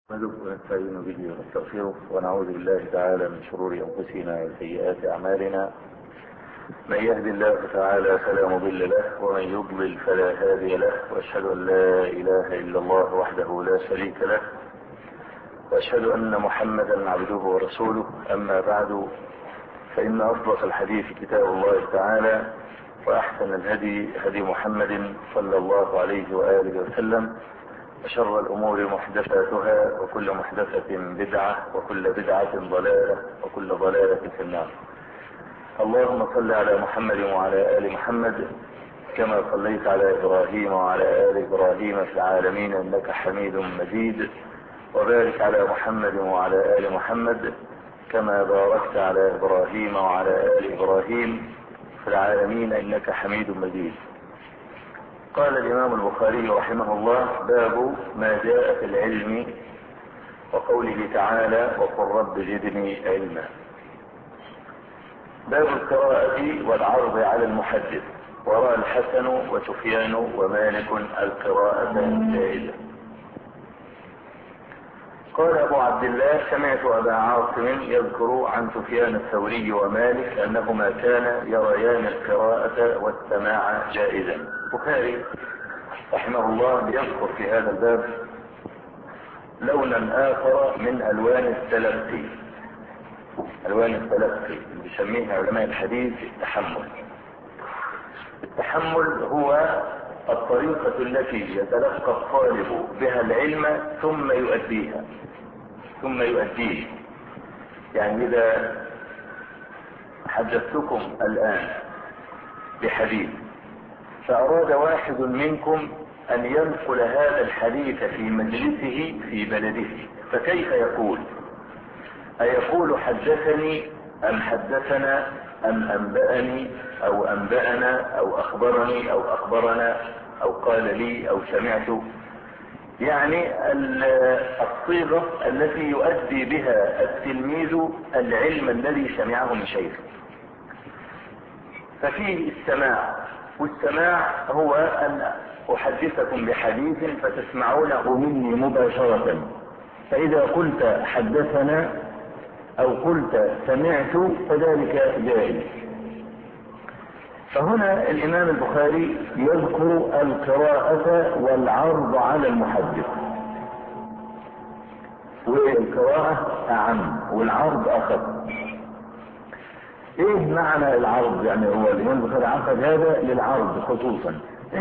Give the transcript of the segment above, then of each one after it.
نحمده ونستعين به ونستغفره ونعوذ بالله تعالى من شرور انفسنا وسيئات اعمالنا. من يهد الله تعالى فلا مضل له ومن يضلل فلا هادي له، واشهد ان لا اله الا الله وحده لا شريك له، واشهد ان محمدا عبده ورسوله. اما بعد، فان اصدق الحديث كتاب الله تعالى، واحسن الهدي هدي محمد صلى الله عليه واله وسلم، وشر الامور محدثاتها، وكل محدثة بدعة، وكل بدعة ضلالة، وكل ضلالة في النار. اللهم صل على محمد وعلى آل محمد كما صليت على إبراهيم وعلى آل إبراهيم في العالمين إنك حميد مجيد، وبارك على محمد وعلى آل محمد كما باركت على إبراهيم وعلى آل إبراهيم في العالمين إنك حميد مجيد. قال الإمام البخاري رحمه الله: باب ما جاء في العلم، وقوله تعالى: وقل رب زدني علما. باب القراءة والعرض على المحدث. ورأى الحسن وسفيان ومالك القراءة جائزة. قال أبو عبد الله: سمعت أبا عاصم يذكر عن سفيان الثوري ومالك أنهما كانا يريان القراءة والسماع جائزا. البخاري رحمه الله يذكر في هذا الباب لونا آخر من ألوان التلقي. ألوان التلقي بيسميها علماء الحديث التحمل. التحمل هو الطريقة التي يتلقى الطالب بها العلم ثم يؤديه. يعني إذا حدثتكم الآن بحديث، فأراد واحد منكم أن ينقل هذا الحديث في مجلسه في بلده، فكيف يقول؟ أيقول حدثني أم حدثنا أم أنبأني أو أنبأنا أو أخبرني أو أخبرنا أو قال لي أو سمعت؟ يعني الصيغة التي يؤدي بها التلميذ العلم الذي سمعه من شيخه. ففيه السماع، والسماع هو أن أحدثكم بحديث فتسمعونه مني مباشرة، فإذا قلت حدثنا أو قلت سمعت فذلك جائز. فهنا الإمام البخاري يذكر القراءة والعرض على المحدث، والقراءة أعم والعرض أخف. إيه معنى العرض؟ يعني هو الإمام البخاري عقد هذا للعرض خصوصا.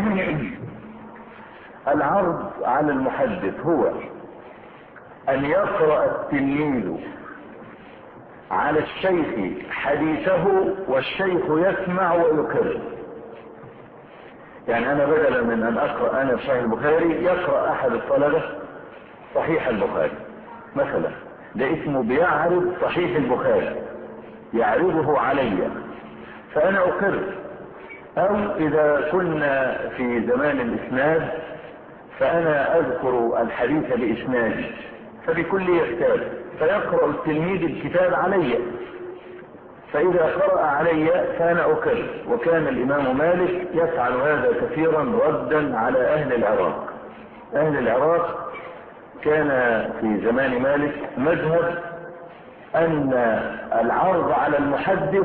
العرض على المحدث هو أن يقرأ التلميذ على الشيخ حديثه والشيخ يسمع ويكرر. يعني أنا بدلا من أن أقرأ أنا صحيح البخاري، يقرأ أحد الطلبة صحيح البخاري مثلا، ده اسمه بيعرض صحيح البخاري، يعرضه علي فأنا أكرر. أو إذا كنا في زمان الإسناد فأنا أذكر الحديث بإسنادي، فبكل يحتاج فيقرأ التلميذ الكتاب علي، فإذا قرأ علي فأنا أكرر. وكان الإمام مالك يفعل هذا كثيرا ردا على أهل العراق. أهل العراق كان في زمان مالك مذهب أن العرض على المحدث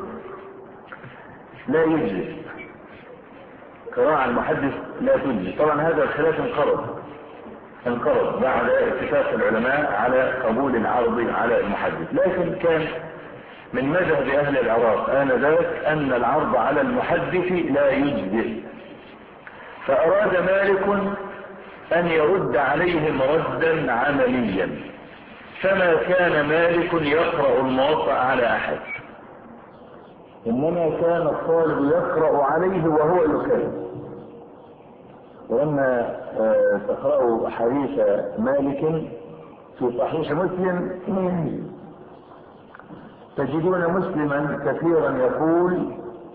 لا يجزي، قراءة المحدث لا تجزي. طبعا هذا الخلاف انقرض بعد اتفاق العلماء على قبول العرض على المحدث، لكن كان من مذهب أهل العراق آنذاك أن العرض على المحدث لا يجزي. فأراد مالك أن يرد عليهم ردا عمليا، فما كان مالك يقرأ الموطأ على أحد، إنما كان الطالب يقرأ عليه وهو يكرر. ولما تقرأوا حديث مالك في صحيح مسلم تجدون مسلما كثيرا يقول: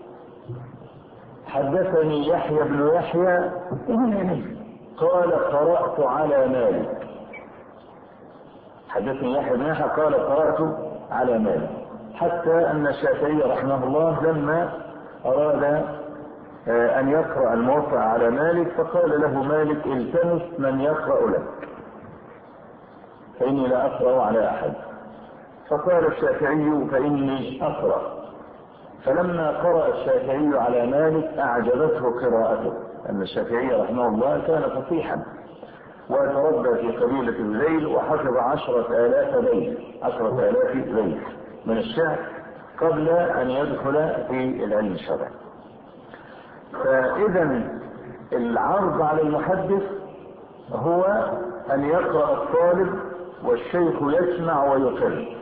حدثني يحيى بن يحيى قال قرأت على مالك. حدثني يحيى بن يحيى قال قرأت على مالك. حتى أن الشافعي رحمه الله لما أراد أن يقرأ الموطأ على مالك فقال له مالك: التمس من يقرأ لك. فإني لا أقرأ على أحد. فقال الشافعي فإني أقرأ. فلما قرأ الشافعي على مالك أعجبته قراءته، أن الشافعي رحمه الله كان فصيحا وتربى في قبيلة الذيل وحفظ 10,000 بيت من الشعر قبل أن يدخل في العلم الشرعي. فإذا العرض على المحدث هو أن يقرأ الطالب والشيخ يسمع ويقر.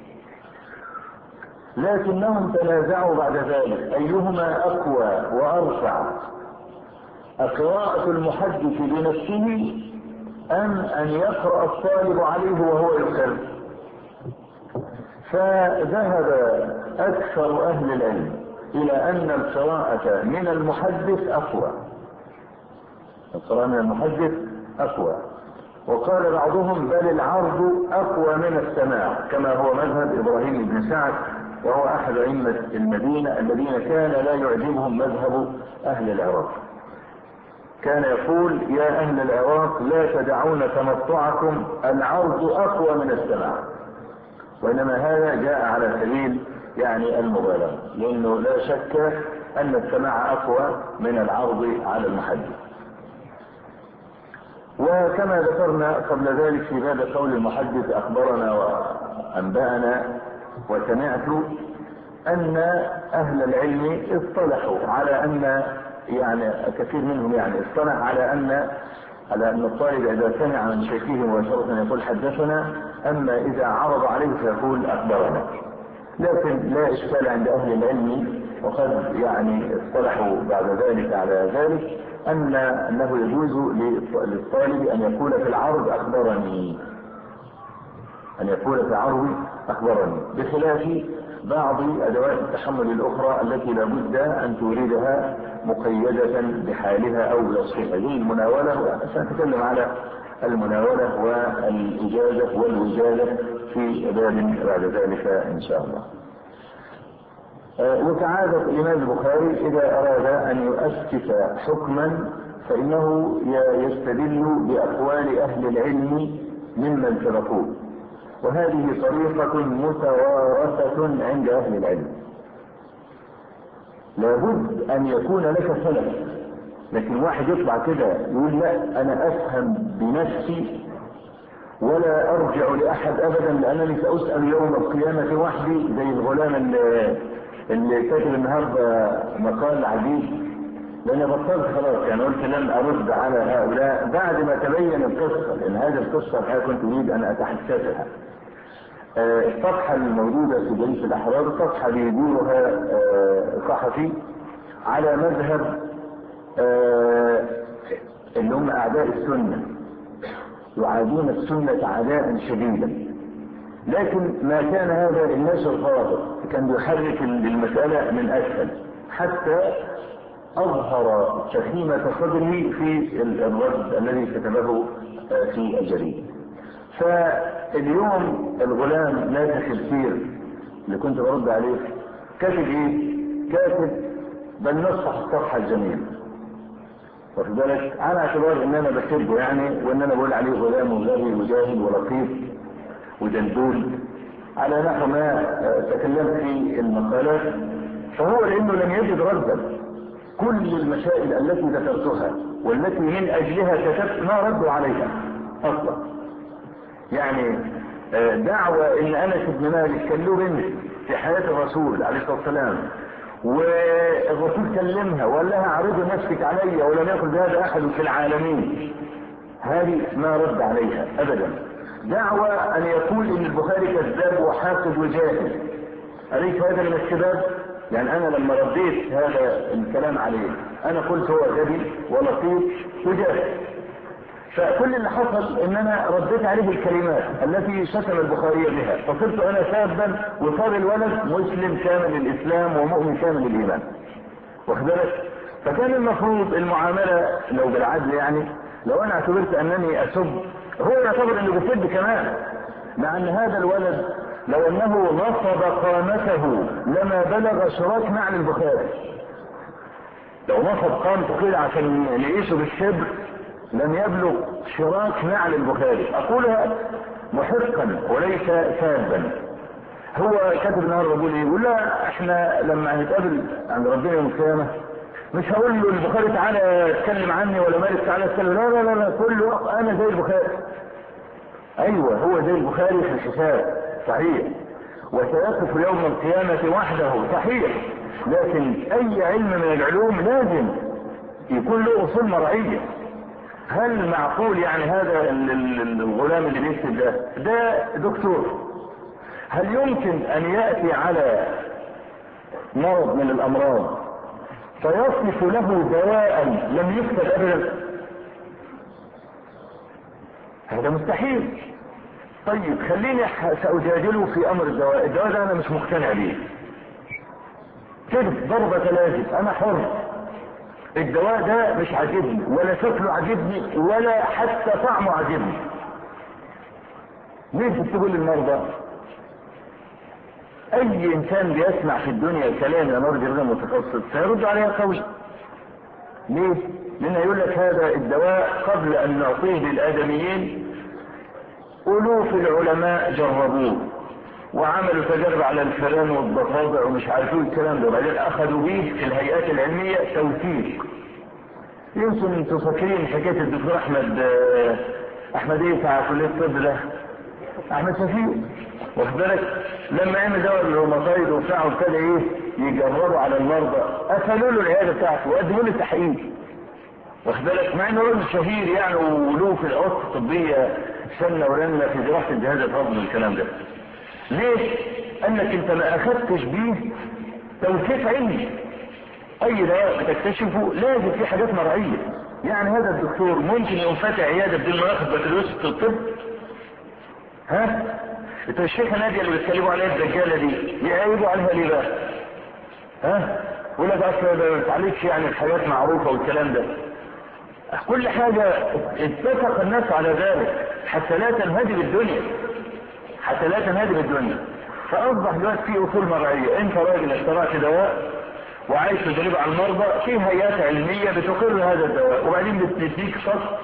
لكنهم تنازعوا بعد ذلك أيهما أقوى وأرفع، قراءة المحدث بنفسه أم أن يقرأ الطالب عليه وهو يقر. فذهب أكثر أهل العلم إلى أن القراءة من المحدث أقوى، القراءة من المحدث أقوى. وقال بعضهم بل العرض أقوى من السماع، كما هو مذهب إبراهيم بن سعد، وهو أحد أئمة المدينة الذين كان لا يعجبهم مذهب أهل العراق. كان يقول يا أهل العراق لا تدعون تمطعكم، العرض أقوى من السماع. وإنما هذا جاء على سبيل يعني المبالغة، لأنه لا شك أن السماع أقوى من العرض على المحدث. وكما ذكرنا قبل ذلك في باب قول المحدث أخبرنا وأنبأنا وسمعت، أن أهل العلم اصطلحوا على أن يعني كثير منهم يعني اصطلح على أن الطالب إذا سمع من شيخه مباشرة يقول حدثنا، أما إذا عرض عليه فيقول أخبرنا. لكن لا إشكال عند أهل العلم، وقد يعني اصطلحوا بعد ذلك على ذلك، أنه يجوز للطالب أن يقول في العرض أخبرني، بخلاف بعض أدوات التحمل الأخرى التي لابد أن توردها مقيدة بحالها أو بوصفها، زي المناولة. سنتكلم على المناولة والإجازة والوجادة في باب بعد ذلك إن شاء الله. وكعادة الإمام البخاري إذا أراد أن يؤسس حكما فإنه يستدل بأقوال أهل العلم ممن سبقوه، وهذه طريقة متوارثة عند أهل العلم. لابد أن يكون لك سلف، لكن واحد يطلع كده يقول لا أنا أفهم بنفسي ولا أرجع لأحد أبدا لأنني سأسأل يوم القيامة وحدي، زي الغلام اللي كاتب النهارده مقال عجيب، لأن بطلت خلاص، يعني قلت لن أرد على هؤلاء بعد ما تبين القصة، لأن هذه القصة الحقيقة كنت أريد أن أتحدثها. الصفحة الموجودة في جريدة الأحرار صفحة بيديرها صحفي على مذهب اللي هم أعداء السنة، يعادون السنة عداء شديدا، لكن ما كان هذا النشر الخاطئ كان يحرك المسألة من أسفل حتى أظهر شخيمة صدره في الرد الذي كتبه في الجريدة. فاليوم الغلام ناسخ السير اللي كنت برد عليه كاتب ايه؟ كاتب بل نصح الصفحة الجميلة، واخد بالك، على اعتبار ان انا بكتبه يعني، وان انا بقول عليه غلام وغبي وجاهل ولطيف ودلدول على نحو ما تكلمت في المقالات. فهو لانه لم يجد ردا، كل المسائل التي ذكرتها والتي من اجلها كتبت ما ردوا عليها اصلا. يعني دعوة ان انس بن مالك كان له بنت في حياة الرسول عليه الصلاة والسلام، والرسول كلمها وقال لها عرضي نفسك علي ولم يقل بهذا احد في العالمين، هذه ما رد عليها ابدا. دعوة ان يقول ان البخاري كذاب وحاسد وجاهل، أليس هذا من الكذاب؟ يعني انا لما رديت هذا الكلام عليه انا قلت هو غبي ولطيف وجاهل، فكل اللي حصل ان انا رديت عليه الكلمات التي شتم البخاري بها، فصرت انا سابا وصار الولد مسلم كامل الاسلام ومؤمن كامل الايمان، واخد بالك؟ فكان المفروض المعامله لو بالعدل، يعني لو انا اعتبرت انني اسب هو يعتبر انه بيسب كمان، مع ان هذا الولد لو انه نصب قامته لما بلغ شراك نعل البخاري، لو نصب قامته كده عشان يعيشوا بالشبر لم يبلغ شراك نعل البخاري. اقولها محقا وليس سابا. هو كاتب النهارده بيقول ايه؟ يقول لا احنا لما هنتقابل عند ربنا يوم القيامه مش هقول له البخاري تعالى اتكلم عني ولا مالك تعالى اتكلم، لا لا لا، كله انا زي البخاري. ايوه هو زي البخاري في الحساب صحيح، وسيقف يوم القيامه وحده صحيح، لكن اي علم من العلوم لازم يكون له اصول مرعيه. هل معقول يعني هذا الغلام اللي بيكتب ده دكتور، هل يمكن ان يأتي على مرض من الامراض فيصف له دواء لم يكتب ابدا؟ هذا مستحيل. طيب خليني سأجادله في امر الدواء ده انا مش مقتنع بيه كده ضربة لازم، انا حر. الدواء ده مش عاجبني ولا شكله عاجبني ولا حتى طعمه عاجبني. ليه بتقول للمرضى؟ اي انسان بيسمع في الدنيا الكلام يا مرضي غير متخصص سيرد عليها قوي. ليه؟ لانه يقول لك هذا الدواء قبل ان نعطيه للادميين الوف العلماء جربوه وعملوا تجارب على الفئران والضفادع ومش عارفين الكلام ده، وبعدين اخذوا به في الهيئات العلميه توثيق. يمكن انتوا فاكرين حكايه الدكتور احمد ايه بتاع كليه الطب ده؟ احمد شفيق، واخد بالك؟ لما عمل دواء الروماتايد وبتاعه ابتدى ايه؟ يجربوا على المرضى، قفلوا له العياده بتاعته وقدموا له التحقيق، واخد بالك؟ مع انه راجل شهير يعني وله في الاوسط الطبيه سنه ورنه في دراسه الجهاز الهضمي والكلام ده. ليه؟ انك انت ما اخذتش بيه توثيق علمي. اي دواء بتكتشفه لازم في حاجات مرعيه. يعني هذا الدكتور ممكن يقوم فاتح عياده بدون ما ياخد بكالوريوس في الطب؟ ها؟ انتوا الشيخه ناديه اللي بيتكلموا عليها الدجاله دي يعيبوا عليها ليه بقى؟ ها؟ يقول لك اصل ما بتعالجش يعني الحاجات معروفه والكلام ده. كل حاجه اتفق الناس على ذلك حتى لا تنهدم الدنيا، حتى لا تنهدم الدنيا. فاصبح دلوقتي في اصول مرعيه. انت راجل اخترعت دواء وعايز تجربه على المرضى، في هيئات علميه بتقر هذا الدواء وبعدين بتديك صف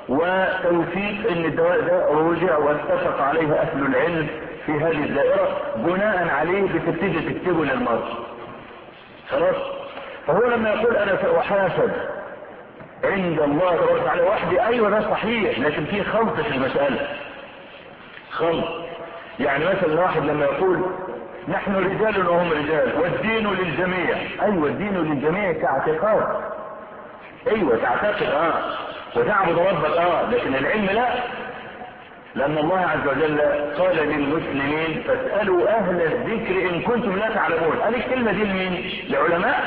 وتوثيق ان الدواء ده رجع واتفق عليه اهل العلم في هذه الدائره، بناء عليه بتبتدي تكتبه للمرضى. خلاص؟ فهو لما يقول انا ساحاسب عند الله تبارك وتعالى وحدي، ايوه ده صحيح، لكن في خلط في المساله. خلط. يعني مثلا واحد لما يقول نحن رجال وهم رجال والدين للجميع، ايوه الدين للجميع كاعتقاد، ايوه تعتقد وتعبد ربك لكن العلم لا. لان الله عز وجل قال للمسلمين فاسألوا اهل الذكر ان كنتم لا تعلمون. قال الكلمة دي لمين؟ لعلماء؟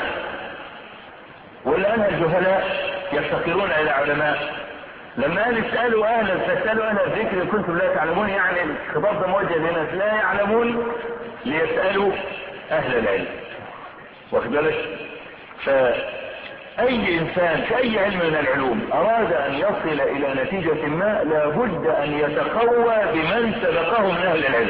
ولا انا الجهلاء يفتقرون الى علماء؟ لما قال فاسألوا اهل الذكر ان كنتم لا تعلمون، يعني الخطاب ده موجه لناس لا يعلمون ليسألوا اهل العلم، واخد بالك؟ اي انسان في اي علم من العلوم اراد ان يصل الى نتيجة ما لابد ان يتقوى بمن سبقه من اهل العلم.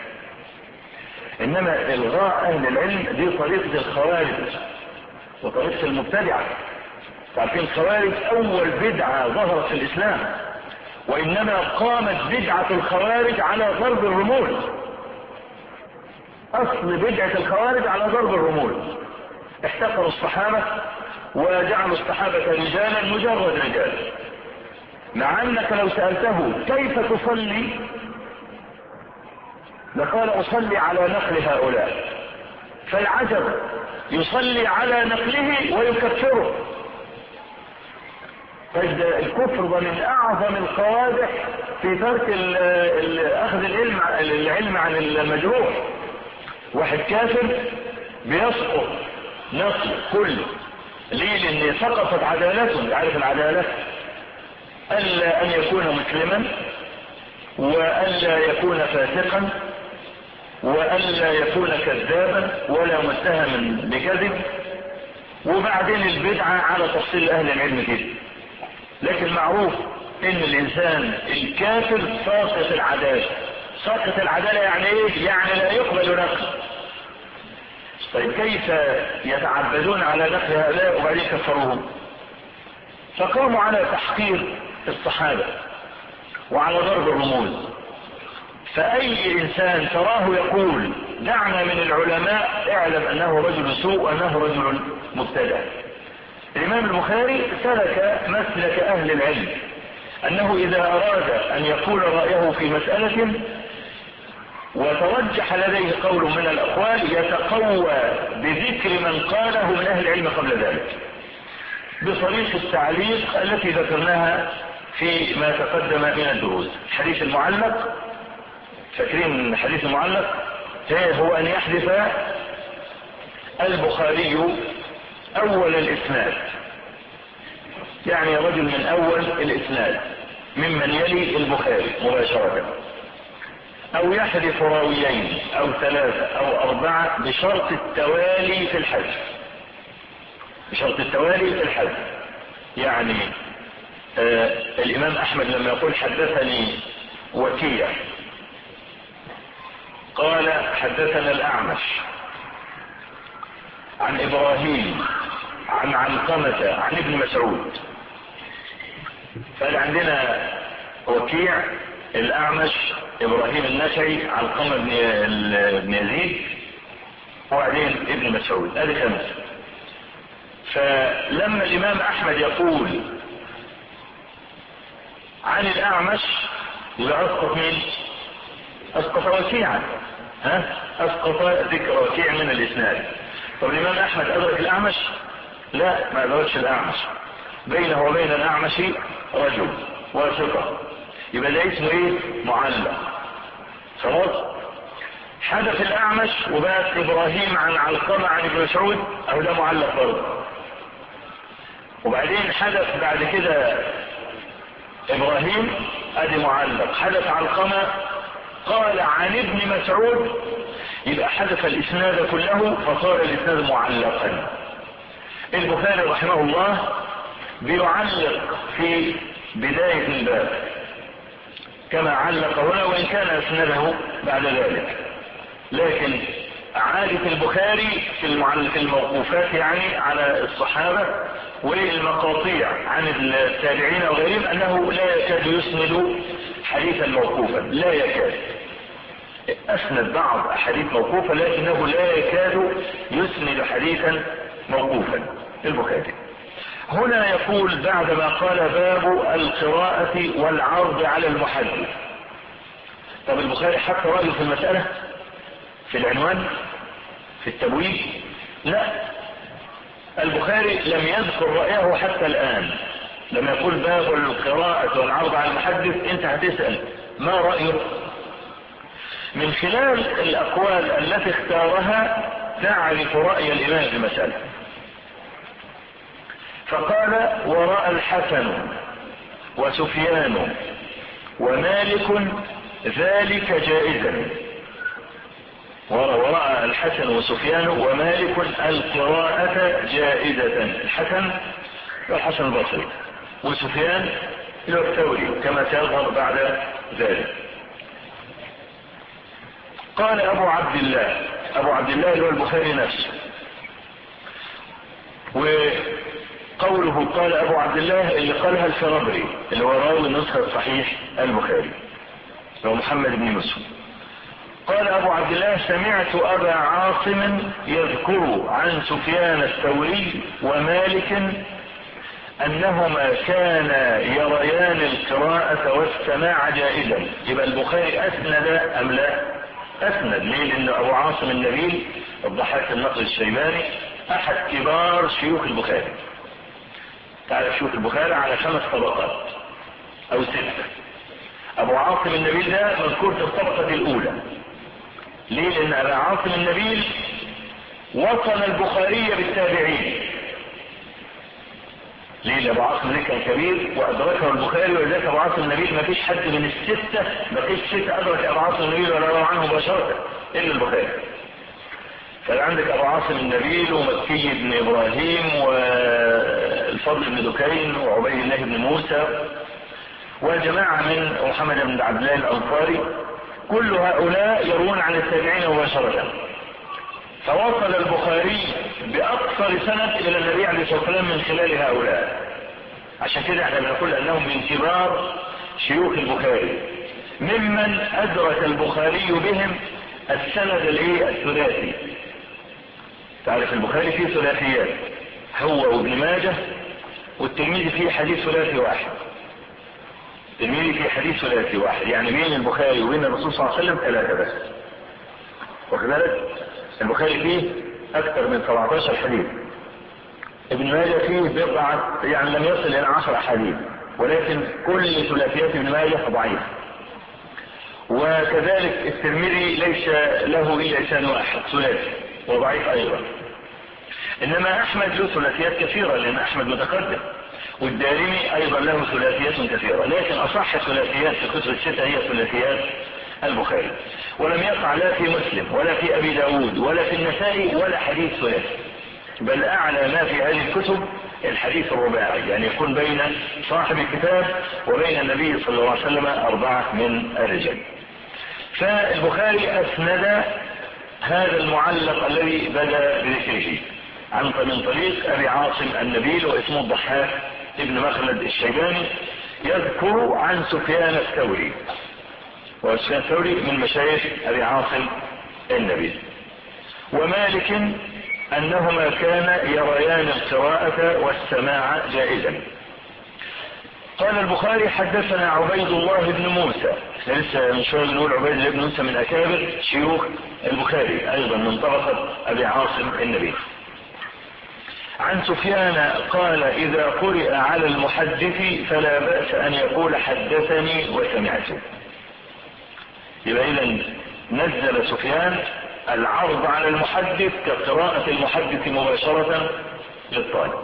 انما الغاء اهل العلم دي طريقة الخوارج وطريقة المبتدعة. تعرفين الخوارج اول بدعة ظهرت في الاسلام، وانما قامت بدعة الخوارج على ضرب الرمول. اصل بدعة الخوارج على ضرب الرمول. احتقروا الصحابة وجعلوا الصحابة رجالا مجرد رجال، مع انك لو سألته كيف تصلي لقال اصلي على نقل هؤلاء. فالعجب يصلي على نقله ويكفره. الكفر ده من اعظم القوادح في ترك اخذ العلم عن المجروح. واحد كافر بيسقط نقل كله. ليه؟ لان سقطت عدالته. عارف العدالة؟ الا ان يكون مسلما والا يكون فاسقا والا يكون كذابا ولا متهما بكذب، وبعدين البدعة على تفصيل اهل العلم كده. لكن معروف ان الانسان الكافر ساقط العدالة. ساقط العدالة يعني ايه؟ يعني لا يقبل نقل. طيب كيف يتعبدون على نقل هؤلاء وبعدين كفروهم؟ فقاموا على تحقير الصحابة وعلى ضرب الرموز فأي إنسان تراه يقول دعنا من العلماء اعلم أنه رجل سوء وأنه رجل مبتدع. الإمام البخاري سلك مسلك أهل العلم، أنه إذا أراد أن يقول رأيه في مسألة وترجح لديه قول من الأقوال يتقوى بذكر من قاله من أهل العلم قبل ذلك بطريق التعليق التي ذكرناها في ما تقدم من الدروس. الحديث المعلق، فاكرين الحديث المعلق؟ هو أن يحدث البخاري أول الإسناد، يعني رجل من أول الإسناد ممن يلي البخاري مباشرة، أو يحذف راويين أو ثلاثة أو أربعة بشرط التوالي في الحذف، بشرط التوالي في الحذف. يعني الإمام أحمد لما يقول حدثني وكيع قال حدثنا الأعمش عن إبراهيم عن علقمة عن ابن مسعود، فقال عندنا وكيع، الأعمش، إبراهيم النخعي، علقمة بن يزيد، وبعدين ابن مسعود، هذه خمسة. فلما الإمام أحمد يقول عن الأعمش يبقى أسقط مين؟ أسقط وكيعا، أسقط ذكر وكيع من الإسناد. طب الإمام أحمد أدرك الأعمش؟ لا، ما أدركش الأعمش، بينه وبين الأعمش رجل وثقة، يبقى ده اسمه ايه؟ معلق. خلاص، حدث الأعمش وبات إبراهيم عن علقمة عن ابن مسعود، أو ده معلق برضه. وبعدين حدث بعد كده إبراهيم، ادي معلق. حدث علقمة قال عن ابن مسعود، يبقى حدث الإسناد كله فصار الإسناد معلقا. البخاري رحمه الله بيعلق في بداية الباب كما علق هنا، وإن كان أسنده بعد ذلك، لكن عادة البخاري في الموقوفات يعني على الصحابة والمقاطيع عن التابعين وغيرهم أنه لا يكاد يسند حديثا موقوفا، لا يكاد. أسند بعض أحاديث موقوفة لكنه لا يكاد يسند حديثا موقوفا البخاري. هنا يقول بعدما قال باب القراءة والعرض على المحدث. طب البخاري حط رأيه في المسألة في العنوان في التبويب؟ لا، البخاري لم يذكر رأيه حتى الآن. لما يقول باب القراءة والعرض على المحدث انت هتسأل ما رأيه؟ من خلال الأقوال التي اختارها تعرف رأي الإمام في المسألة. فقال ورأى الحسن وسفيان ومالك ذلك جائزا. ورأى الحسن وسفيان ومالك القراءة جائزة. الحسن والحسن البصري، وسفيان الثوري كما سيظهر بعد ذلك. قال أبو عبد الله، أبو عبد الله اللي هو البخاري نفسه، وقوله قال أبو عبد الله اللي قالها الفرابري اللي هو راوي نسخة صحيح البخاري هو محمد بن يوسف. قال أبو عبد الله سمعت أبا عاصم يذكر عن سفيان الثوري ومالك أنهما كانا يريان القراءة والسماع جائزا. يبقى البخاري أسند أم لا؟ أسند. ليه؟ لأن أبو عاصم النبيل الضحاك النقل الشيباني أحد كبار شيوخ البخاري. تعرف شيوخ البخاري على 5 طبقات أو 6. أبو عاصم النبيل ده مذكور في الطبقة الأولى. ليه؟ لأن أبو عاصم النبيل وصل البخاري بالتابعين. ليه؟ أبو عاصم النبيل كان كبير وأدركه البخاري، ولذلك أبو عاصم النبيل ما فيش حد من ال6 ما فيش 6 أدرك أبو عاصم النبيل ولا روى عنه مباشرة إلا البخاري. فعندك أبو عاصم النبيل ومكي بن إبراهيم والفضل بن دكين وعبيد الله بن موسى وجماعة من محمد بن عبد الله الأنصاري، كل هؤلاء يروون عن التابعين مباشرة. فوصل البخاري بأقصر سند إلى النبي عليه الصلاة والسلام من خلال هؤلاء. عشان كده احنا بنقول أنهم من كبار شيوخ البخاري. ممن أدرك البخاري بهم السند الثلاثي. تعرف البخاري فيه ثلاثيات، هو وابن ماجه والترمذي فيه حديث ثلاثي واحد. الترمذي فيه حديث ثلاثي واحد، يعني بين البخاري وبين الرسول صلى الله عليه وسلم 3 بس. وكذلك البخاري فيه أكثر من 17 حديث، ابن ماجه فيه بضعة، يعني لم يصل إلى 10 أحاديث، ولكن كل ثلاثيات ابن ماجه ضعيف. وكذلك الترمذي ليس له إلا لسان واحد ثلاثي وضعيف أيضا. إنما أحمد له ثلاثيات كثيرة، لأن أحمد متقدم، والدارمي أيضا له ثلاثيات كثيرة، لكن أصح الثلاثيات في كتب الستة هي ثلاثيات البخاري. ولم يقع لا في مسلم ولا في أبي داود ولا في النسائي ولا حديث ثلاثي، بل أعلى ما في هذه الكتب الحديث الرباعي، يعني يكون بين صاحب الكتاب وبين النبي صلى الله عليه وسلم 4 من الرجال. فالبخاري أسند هذا المعلق الذي بدأ بذكره من طريق أبي عاصم النبيل، واسمه الضحاك ابن مخلد الشيباني، يذكر عن سفيان الثوري، وسفيان الثوري من مشايخ أبي عاصم النبيل، ومالك أنهما كان يريان القراءة والسماع جائزا. قال البخاري حدثنا عبيد الله بن موسى، لسه من شوية بنقول عبيد الله بن موسى من أكابر شيوخ البخاري أيضا من طبقة أبي عاصم النبيل، عن سفيان قال إذا قرئ على المحدث فلا بأس أن يقول حدثني وسمعته. يبقى إذن نزل سفيان العرض على المحدث كقراءة المحدث مباشرة للطالب.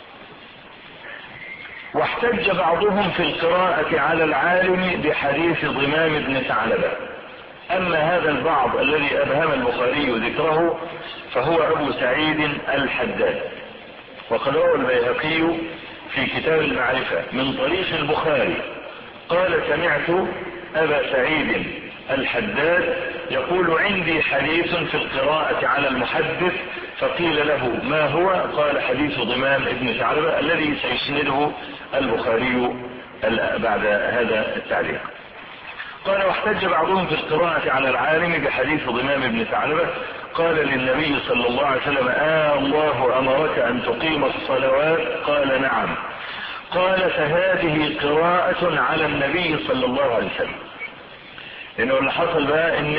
واحتج بعضهم في القراءة على العالم بحديث ضمام بن ثعلبة، أما هذا البعض الذي أبهم البخاري ذكره فهو أبو سعيد الحداد، وقد روى البيهقي في كتاب المعرفة من طريق البخاري قال سمعت أبا سعيد الحداد يقول عندي حديث في القراءة على المحدث، فقيل له ما هو؟ قال حديث ضمام بن ثعلبة الذي سيسنده البخاري بعد هذا التعليق. قال واحتج بعضهم في القراءة على العالم بحديث ضمام بن ثعلبة، قال للنبي صلى الله عليه وسلم الله أمرك أن تقيم الصلوات؟ قال نعم. قال فهذه قراءة على النبي صلى الله عليه وسلم. لأنه اللي حصل بقى ان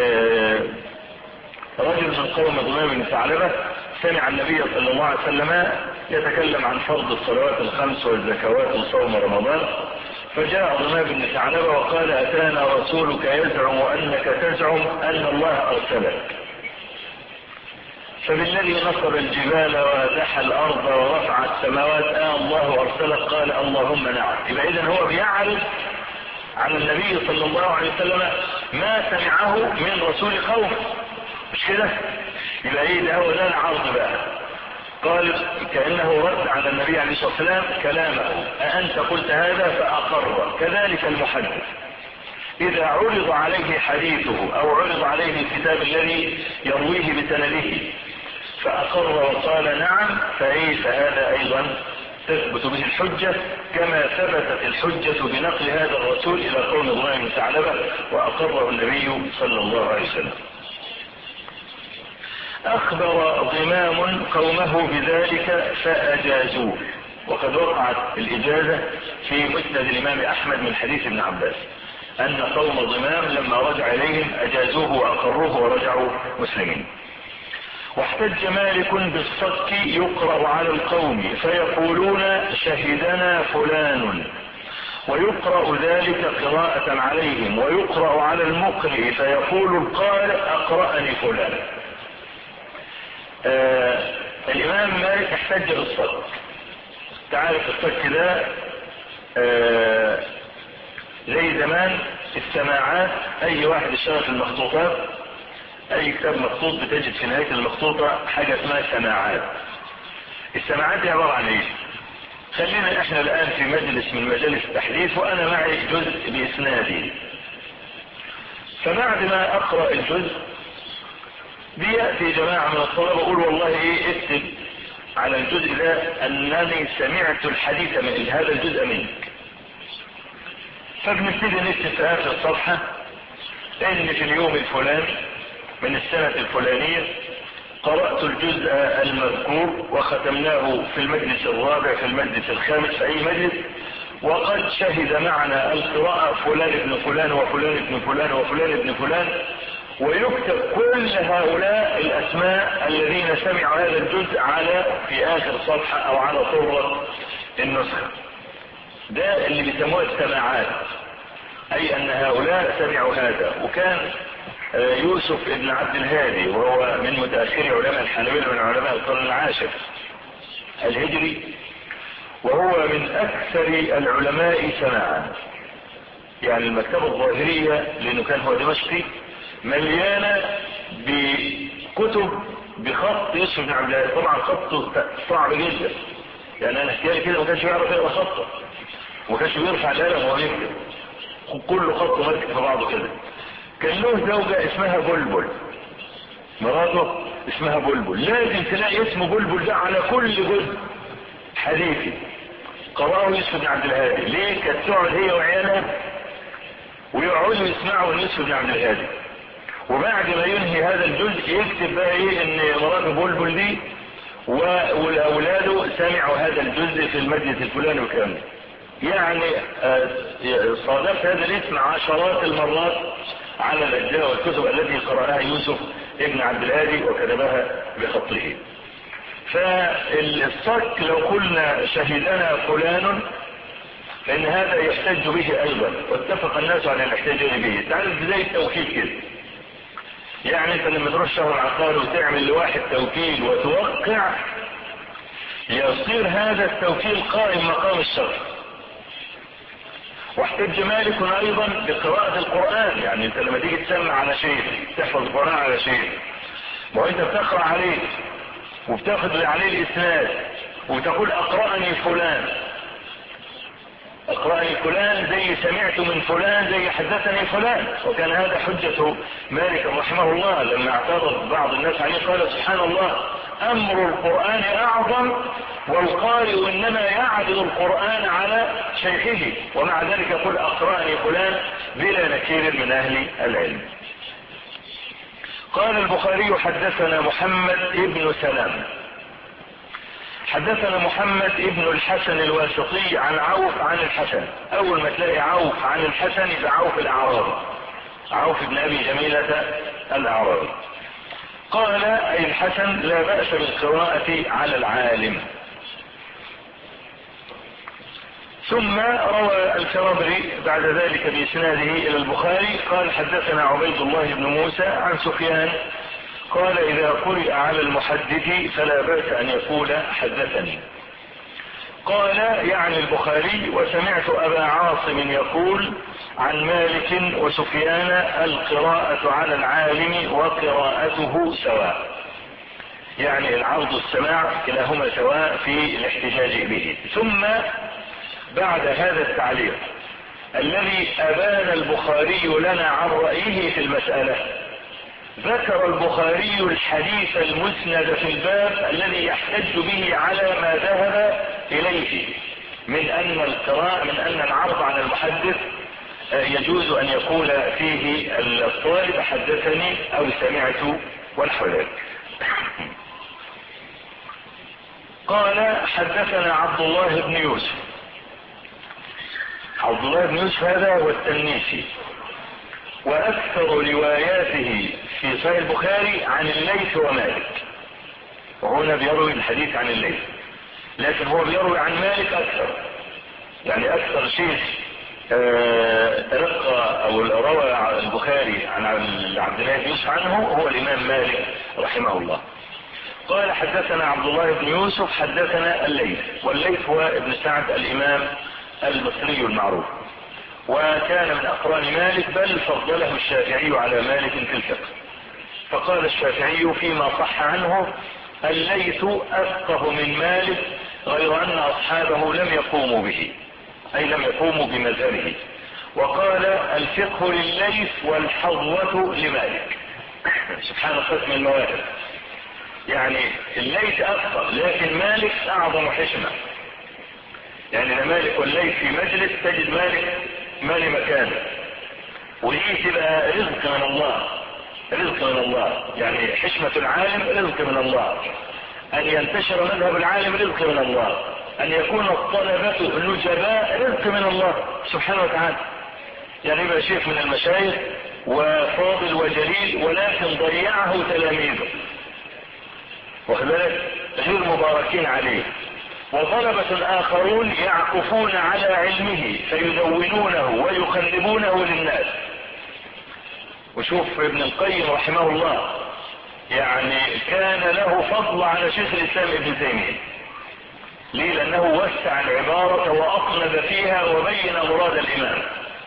رجل من قوم ضمام بن ثعلبة سمع النبي صلى الله عليه وسلم يتكلم عن فرض الصلوات الخمس والزكوات وصوم رمضان، فجاء ضمام بن ثعلبة وقال أتانا رسولك يزعم أنك تزعم أن الله أرسلك، فبالذي نصب الجبال وأزاح الأرض ورفع السماوات الله أرسلك؟ قال اللهم نعم. يبقى إذن هو بيعرض على النبي صلى الله عليه وسلم ما سمعه من رسول قوم، مش كده؟ يبقى ايه ده؟ هو ده العرض بقى. قال كأنه رد على النبي عليه الصلاة والسلام كلامه، أأنت قلت هذا؟ فأقر. كذلك المحدث إذا عرض عليه حديثه أو عرض عليه الكتاب الذي يرويه بسنده فأقر وقال نعم، فهذا أيضا تثبت به الحجة كما ثبتت الحجة بنقل هذا الرسول إلى قوم ضمام بن ثعلبة وأقره النبي صلى الله عليه وسلم. أخبر ضمام قومه بذلك فأجازوه، وقد وقعت الإجازة في مسند الإمام أحمد من حديث ابن عباس أن قوم ضمام لما رجع إليهم أجازوه وأقروه ورجعوا مسلمين. واحتج مالك بالصك يقرأ على القوم فيقولون شهدنا فلان، ويقرأ ذلك قراءة عليهم، ويقرأ على المقرئ فيقول القارئ أقرأني فلان. الإمام مالك احتج بالصك. تعرف الصك ده زي زمان السماعات، أي واحد اشتغل في المخطوطات اي كتاب مخطوط بتجد في نهاية المخطوطة حاجة اسمها سماعات. السماعات دي عبارة عن ايه؟ خلينا احنا الان في مجلس من مجالس التحديث وانا معي جزء باسنادي، فبعد ما اقرأ الجزء بيأتي جماعة من الطلبة اقول والله اكتب على الجزء ده انني سمعت الحديث من هذا الجزء منك، فبنبتدي نكتب في اخر الصفحة ان في اليوم الفلاني من السنة الفلانية قرأت الجزء المذكور وختمناه في المجلس الرابع في المجلس الخامس في اي مجلس، وقد شهد معنا القراءة فلان ابن فلان وفلان ابن فلان وفلان ابن فلان، ويكتب كل هؤلاء الاسماء الذين سمعوا هذا الجزء في اخر صفحة او على طرة النسخة. ده اللي بيسموه السماعات، اي ان هؤلاء سمعوا هذا. وكان يوسف ابن عبد الهادي وهو من متأخر علماء الحنابلة من علماء القرن العاشر الهجري، وهو من اكثر العلماء سماعا. يعني المكتبة الظاهرية لانه كان هو دمشقي مليانة بكتب بخط يوسف بن عبد الهادي. طبعا خطه صعب جدا، يعني انا احكي كده ما كانش يعرف يقرا خطه، وما كانش بيرفع القلم وهو يكتب، كل خط ماسك في بعضه كده. كان له زوجة اسمها بلبل، مراته اسمها بلبل، لازم تلاقي اسمه بلبل ده على كل جزء حديثي قرأه يوسف بن عبد الهادي. ليه؟ كانت تقعد هي وعيالها ويقعدوا يسمعوا يوسف بن عبد الهادي، وبعد ما ينهي هذا الجزء يكتب بقى ايه ان مراته بلبل دي واولاده سمعوا هذا الجزء في المجلس الفلاني وكامل. يعني صادفت هذا الاسم عشرات المرات على الاجزاء والكتب التي قرأها يوسف ابن عبد الهادي وكتبها بخطه. فالصك لو قلنا شهدنا فلان فإن هذا يحتج به أيضا، واتفق الناس على الاحتجاج به. تعرف زي التوكيل كده، يعني انت لما تروح شهر العقار وتعمل لواحد توكيل وتوقع، يصير هذا التوكيل قائم مقام الشرع. واحتج مالك ايضا بقراءة القرآن، يعني انت لما تيجي تسمع على شيء تحفظ القرآن على شيء، وانت بتقرأ عليه وبتاخذ عليه الاسناد وتقول اقرأني فلان، اقرأني فلان زي سمعت من فلان زي حدثني فلان. وكان هذا حجة مالك رحمه الله لما اعترض بعض الناس عليه قال سبحان الله امر القرآن اعظم والقارئ انما يعدل القرآن على شيخه، ومع ذلك يقول اقرأني فلان بلا نكير من اهل العلم. قال البخاري حدثنا محمد ابن سلام حدثنا محمد ابن الحسن الواسطي عن عوف عن الحسن. اول ما تلاقي عوف عن الحسن يبقى عوف الاعرابي، عوف بن ابي جميلة الاعرابي. قال اي الحسن لا بأس بالقراءة على العالم. ثم روى الفرابري بعد ذلك بإسناده إلى البخاري قال حدثنا عبيد الله بن موسى عن سفيان قال إذا قرئ على المحدث فلا بأس أن يقول حدثني. قال يعني البخاري وسمعت أبا عاصم يقول عن مالك وسفيان القراءة على العالم وقراءته سواء، يعني العرض السماع كلاهما سواء في الاحتجاج به. ثم بعد هذا التعليق الذي أبان البخاري لنا عن رأيه في المسألة، ذكر البخاري الحديث المسند في الباب الذي يحتج به على ما ذهب إليه من أن القراءة من أن العرض على المحدث يجوز أن يقول فيه الطالب حدثني أو سمعت ونحو ذلك. قال حدثنا عبد الله بن يوسف. عبد الله بن يوسف هذا هو التنيسي، واكثر رواياته في صحيح البخاري عن الليث ومالك، وهنا بيروي الحديث عن الليث، لكن هو بيروي عن مالك اكثر. يعني اكثر شيء تلقى او روى البخاري عن عبد الله بن يوسف عنه هو الامام مالك رحمه الله. قال حدثنا عبد الله بن يوسف حدثنا الليث، والليث هو ابن سعد الامام المصري المعروف، وكان من اقران مالك، بل فضله الشافعي على مالك في الفقه. فقال الشافعي فيما صح عنه الليث افقه من مالك غير ان اصحابه لم يقوموا به، اي لم يقوموا بمذهبه. وقال الفقه للليث والحظوة لمالك. سبحان قسم المواهب، يعني الليث افقه لكن مالك اعظم حشمة. يعني مالك والليث في مجلس تجد مالك مالي مكانه. ودي تبقى رزق من الله، رزق من الله، يعني حشمة العالم رزق من الله، ان ينتشر مذهب العالم رزق من الله، ان يكون الطلبة النجباء رزق من الله سبحانه وتعالى. يعني يبقى شيخ من المشايخ وفاضل وجليل ولكن ضيعه تلاميذه، واخد بالك، غير مباركين عليه. وطلبة آخرون يعكفون على علمه فيدونونه ويقلبونه للناس. وشوف ابن القيم رحمه الله يعني كان له فضل على شيخ الإسلام ابن تيمية. ليه؟ لأنه وسع العبارة وأطلب فيها وبين مراد الإمام.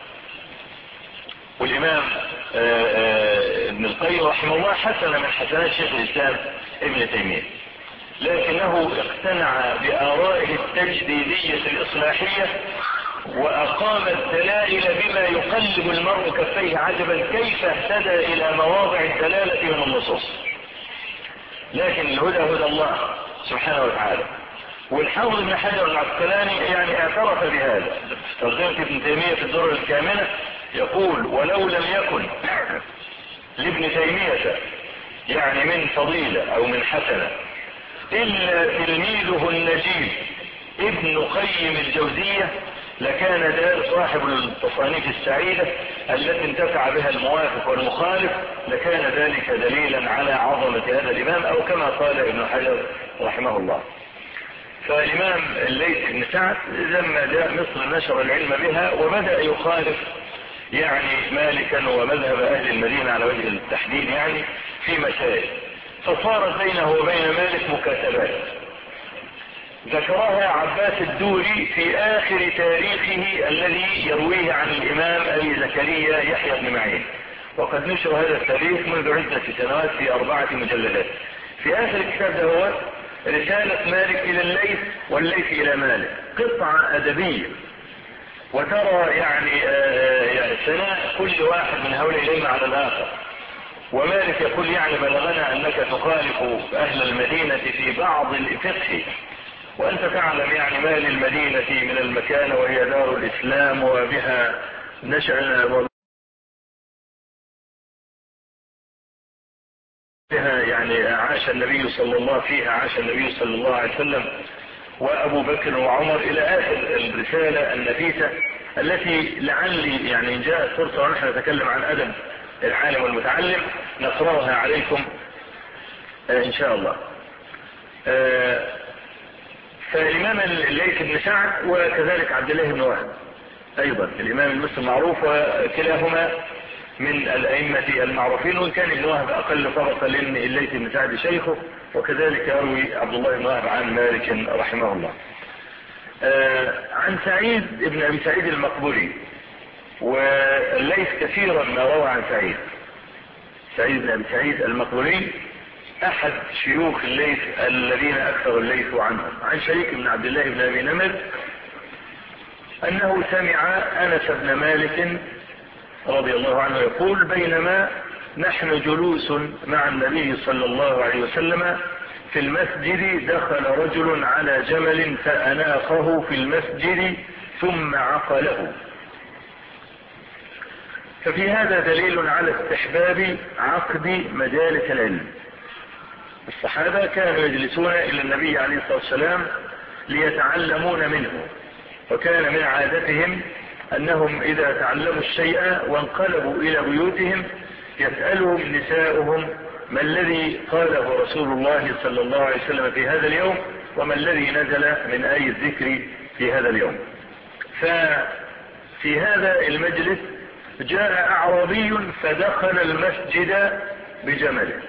والإمام ابن القيم رحمه الله حسن من حسنات شيخ الإسلام ابن تيمية، لكنه اقتنع بآرائه التجديدية الإصلاحية وأقام الدلائل بما يقلب المرء كفيه عجبا كيف اهتدى إلى مواضع الدلالة من النصوص. لكن الهدى هدى الله سبحانه وتعالى. والحافظ ابن حجر العسقلاني يعني اعترف بهذا في ترجمة ابن تيمية في الدرر الكامنة، يقول: ولو لم يكن لابن تيمية يعني من فضيلة او من حسنة الا تلميذه النجيب ابن قيم الجوزية لكان ده صاحب التصانيف السعيدة التي انتفع بها الموافق والمخالف، لكان ذلك دليلا على عظمة هذا الامام، او كما قال ابن حجر رحمه الله. فالامام الليث بن سعد لما جاء مصر نشر العلم بها وبدأ يخالف يعني مالكا ومذهب اهل المدينة على وجه التحديد يعني في مسائل، فصارت بينه وبين مالك مكاتبات ذكرها عباس الدوري في اخر تاريخه الذي يرويه عن الامام ابي زكريا يحيى بن معين، وقد نشر هذا التاريخ منذ عدة سنوات في 4 مجلدات. في اخر الكتاب ده هو رسالة مالك الى الليث والليث الى مالك، قطعة ادبية، وترى يعني ثناء كل واحد من هؤلاء الائمة على الاخر. ومالك يقول: يعني بلغنا انك تخالف اهل المدينة في بعض الفقه، وانت تعلم يعني ما للمدينة من المكان وهي دار الاسلام وبها نشأ بها يعني عاش النبي صلى الله عليه وسلم وابو بكر وعمر الى اخر الرسالة النفيسة التي لعلي يعني ان جاءت فرصة ونحن نتكلم عن ادب العالم والمتعلم نقرأها عليكم ان شاء الله. فالامام الليث بن سعد وكذلك عبد الله بن وهب ايضا الامام المصري معروف، وكلاهما من الائمة المعروفين، وان كان ابن وهب اقل طبقة لان الليث بن سعد شيخه، وكذلك يروي عبد الله بن وهب عن مالك رحمه الله. عن سعيد ابن ابي سعيد المقبري، والليث كثيرا ما روى عن سعيد بن ابي سعيد المقبري احد شيوخ الليث الذين اكثر الليث عنهم. عن شريك بن عبد الله بن ابي نمر انه سمع انس بن مالك رضي الله عنه يقول: بينما نحن جلوس مع النبي صلى الله عليه وسلم في المسجد دخل رجل على جمل فأناقه في المسجد ثم عقله. ففي هذا دليل على استحباب عقد مجالس العلم. الصحابة كانوا يجلسون إلى النبي عليه الصلاة والسلام ليتعلمون منه، وكان من عادتهم أنهم إذا تعلموا الشيء وانقلبوا إلى بيوتهم يسألهم نساؤهم: ما الذي قاله رسول الله صلى الله عليه وسلم في هذا اليوم، وما الذي نزل من آي الذكر في هذا اليوم. ففي هذا المجلس جاء أعرابي فدخل المسجد بجمله.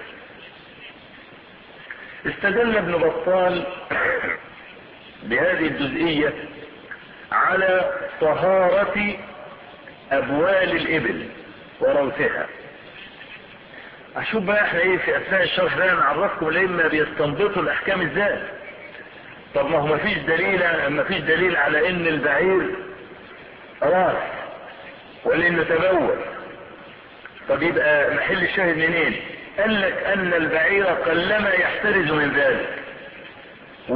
استدل ابن بطال بهذه الجزئية على طهارة أبوال الإبل وروثها. أشوف بقى احنا ايه في أثناء الشرح ده نعرفكم ليه ما بيستنبطوا الأحكام ازاي. طب ما هو مفيش دليل على ان البعير راس ولا انه تبول. طب يبقى محل الشاهد منين؟ قال لك ان البعير قلما يحترز من ذلك،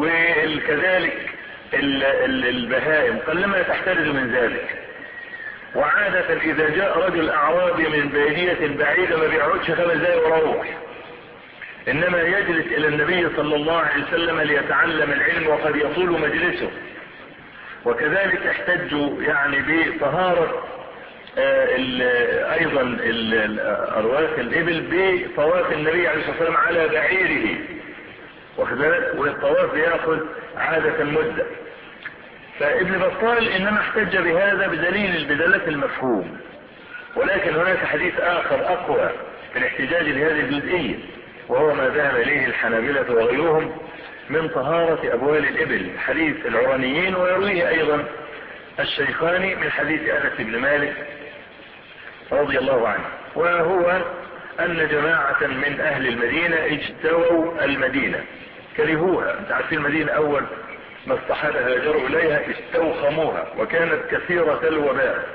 وكذلك البهائم قلما تحترز من ذلك. وعادة إذا جاء رجل أعرابي من بادية بعيدة ما بيقعدش 5 دقايق ويروح، إنما يجلس إلى النبي صلى الله عليه وسلم ليتعلم العلم، وقد يطول مجلسه. وكذلك احتجوا يعني بطهارة أيضا أرواح الإبل بطواف النبي عليه الصلاة والسلام على بعيره، والطواف يأخذ عادة مدة. فابن بطال إنما احتج بهذا بدلالة المفهوم، ولكن هناك حديث آخر أقوى في الاحتجاج لهذه الجزئية، وهو ما ذهب إليه الحنابلة وغيرهم من طهارة أبوال الإبل، حديث العرانيين، ويرويه أيضا الشيخان من حديث أنس بن مالك رضي الله عنه، وهو أن جماعة من أهل المدينة اجتووا المدينة، كرهوها. انت عارفين المدينة أول ما الصحابة هاجروا إليها استوخموها، وكانت كثيرة الوباء.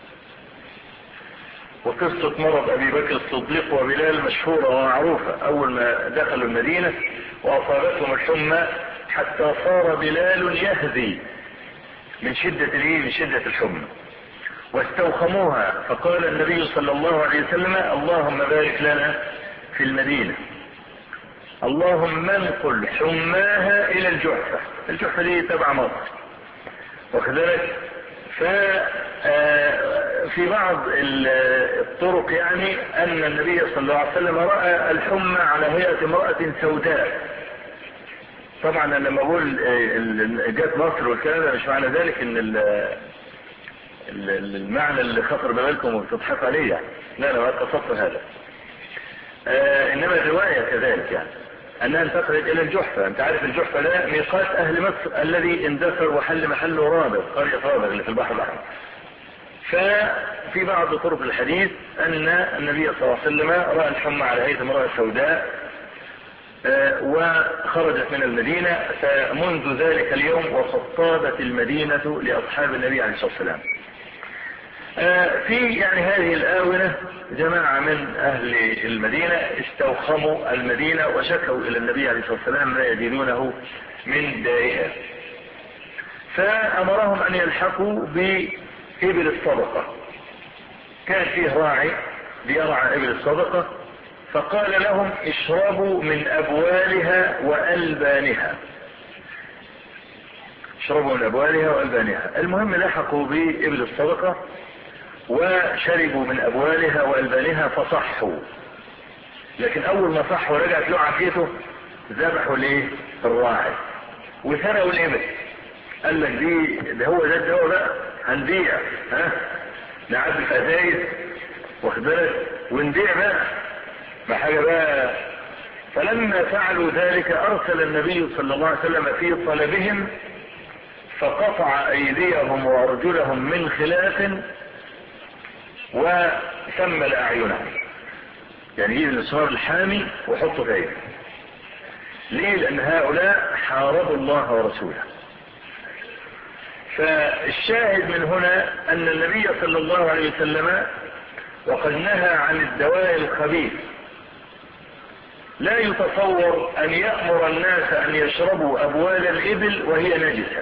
وقصة مرض أبي بكر الصديق وبلال مشهورة ومعروفة، أول ما دخلوا المدينة وأصابتهم الحمى حتى صار بلال يهذي من شدة الحمى، واستوخموها، فقال النبي صلى الله عليه وسلم: اللهم بارك لنا في المدينة، اللهم انقل حماها إلى الجحفة. الجحفة دي تبع مصر، وكذلك في بعض الطرق يعني أن النبي صلى الله عليه وسلم رأى الحمى على هيئة امرأة سوداء. طبعا أنا لما أقول جات مصر والكلام ده مش معنى ذلك ان المعنى اللي خطر ببالكم وبتضحك عليه يعني، لا أنا ما أتصف هذا، إنما الرواية كذلك يعني أنها انتقلت إلى الجحفة. أنت عارف الجحفة ده ميقات أهل مصر الذي اندثر وحل محله رابغ، قرية رابغ اللي في البحر الأحمر. ففي بعض طرق الحديث أن النبي صلى الله عليه وسلم رأى الحمى على هيئة امرأة سوداء وخرجت من المدينة، فمنذ ذلك اليوم وخطابت المدينة لأصحاب النبي عليه الصلاة والسلام. في يعني هذه الآونة جماعة من أهل المدينة استوخموا المدينة وشكوا إلى النبي عليه الصلاة والسلام ما يجدونه من دائها، فأمرهم أن يلحقوا بإبل الصدقة. كان فيه راعي بيرعى إبل الصدقة، فقال لهم: اشربوا من أبوالها وألبانها. اشربوا من أبوالها وألبانها. المهم لحقوا بإبل الصدقة وشربوا من أبوالها وألبانها فصحوا، لكن أول ما صحوا رجعت له عافيته ذبحوا ليه الراعي وسرقوا الإبل. قال لك ده هو ده الدواء بقى، هنبيع نعبي الأزايد واخد بالك ونبيع بقى ما حاجة بقى. فلما فعلوا ذلك أرسل النبي صلى الله عليه وسلم في طلبهم، فقطع أيديهم وأرجلهم من خلاف وسمل أعينهم، يعني يجيب الإصرار الحامي وحطه فيه. ليه؟ لأن هؤلاء حاربوا الله ورسوله. فالشاهد من هنا أن النبي صلى الله عليه وسلم وقد نهى عن الدواء الخبيث. لا يتصور أن يأمر الناس أن يشربوا أبوال الإبل وهي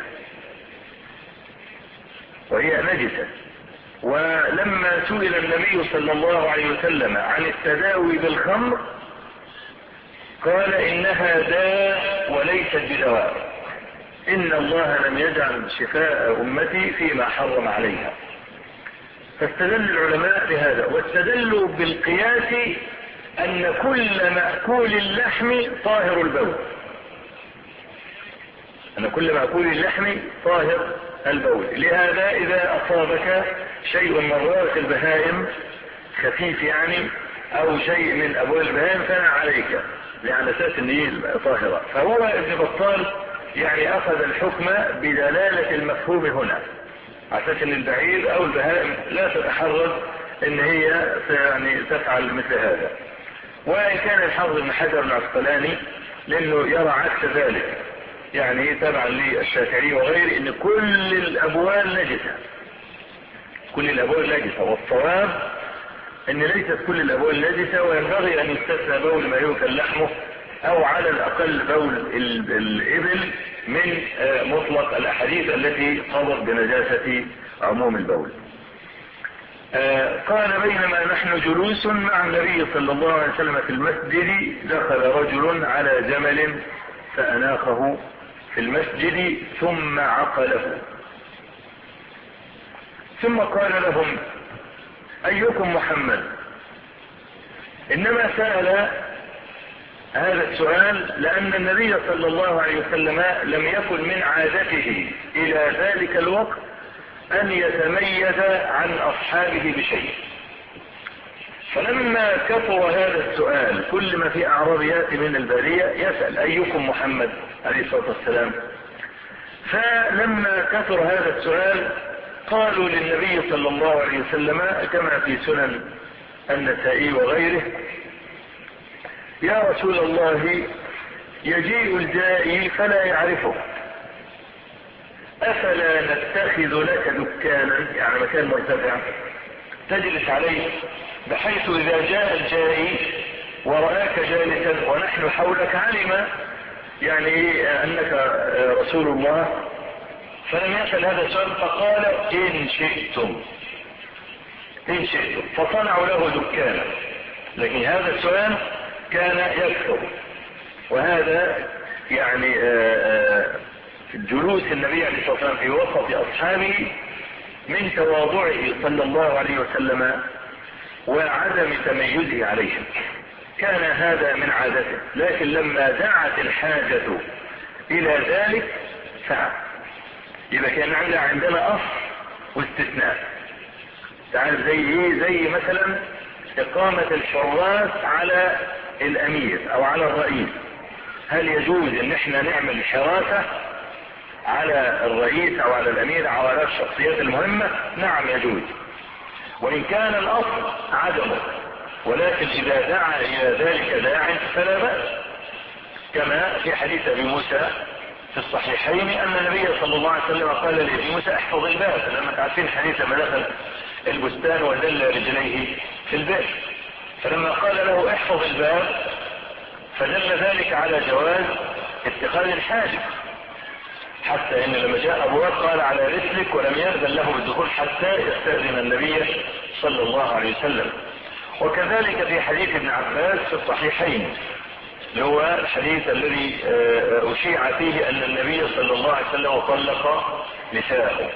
نجسة. ولما سئل النبي صلى الله عليه وسلم عن التداوي بالخمر قال: إنها داء وليست بدواء، إن الله لم يجعل شفاء أمتي فيما حرم عليها. فاستدل العلماء بهذا، واستدلوا بالقياس أن كل مأكول اللحم طاهر البول، أن كل مأكول اللحم طاهر البول. لهذا إذا أصابك شيء من روائح البهائم خفيف يعني أو شيء من أبوال البهائم فلا عليك، لأن أساس النيل طاهرة. فهو ابن بطال يعني أخذ الحكم بدلالة المفهوم هنا، على أساس أن البعير أو البهائم لا تتحرز أن هي يعني تفعل مثل هذا. وإن كان الحافظ ابن حجر العسقلاني لأنه يرى عكس ذلك، يعني تبعا للشافعي وغيره، أن كل الأبوال نجسة، والصواب أن ليست كل الأبوال نجسة، وينبغي أن يستثنى بول ما يؤكل لحمه أو على الأقل بول الإبل من مطلق الأحاديث التي قضت بنجاسة عموم البول. قال بينما نحن جلوس مع النبي صلى الله عليه وسلم في المسجد دخل رجل على جمل فأناخه في المسجد ثم عقله، ثم قال لهم أيكم محمد؟ إنما سأل هذا السؤال لأن النبي صلى الله عليه وسلم لم يكن من عادته إلى ذلك الوقت أن يتميز عن أصحابه بشيء، فلما كثر هذا السؤال كل ما في أعرابيات من البادية يسأل أيكم محمد عليه الصلاة والسلام، فلما كثر هذا السؤال قالوا للنبي صلى الله عليه وسلم كما في سنن النسائي وغيره: يا رسول الله يجيء الجائي فلا يعرفه، أفلا نتخذ لك دكانا، يعني مكان مرتفع تجلس عليه، بحيث إذا جاء الجائي ورآك جالسا ونحن حولك علم يعني أنك رسول الله، فلم يسأل هذا السؤال فقال إن شئتم فصنعوا له دكانا. لكن هذا السؤال كان يكثر، وهذا يعني جلوس النبي عليه الصلاة والسلام في وسط أصحابه من تواضعه صلى الله عليه وسلم وعدم تميزه عليهم، كان هذا من عادته. لكن لما دعت الحاجة إلى ذلك فعل. يبقى كان عندنا أصل واستثناء. تعرف زي ايه؟ زي مثلا إقامة الحراس على الأمير أو على الرئيس. هل يجوز إن احنا نعمل حراسة على الرئيس أو على الأمير أو على الشخصيات المهمة؟ نعم يجوز، وإن كان الأصل عدمه، ولكن إذا دعا إلى ذلك داع فلا بأس، كما في حديث أبي موسى في الصحيحين أن النبي صلى الله عليه وسلم قال لأبي موسى احفظ الباب، لما تعرفين حديث ما دخل البستان ودل رجليه في البئر، فلما قال له احفظ الباب فدل ذلك على جواز اتخاذ الحاجب، حتى ان لما جاء ابو بكر قال على رسلك ولم يأذن له بالدخول حتى يستأذن النبي صلى الله عليه وسلم. وكذلك في حديث ابن عباس في الصحيحين اللي هو الحديث الذي أشيع فيه أن النبي صلى الله عليه وسلم طلق نساءه،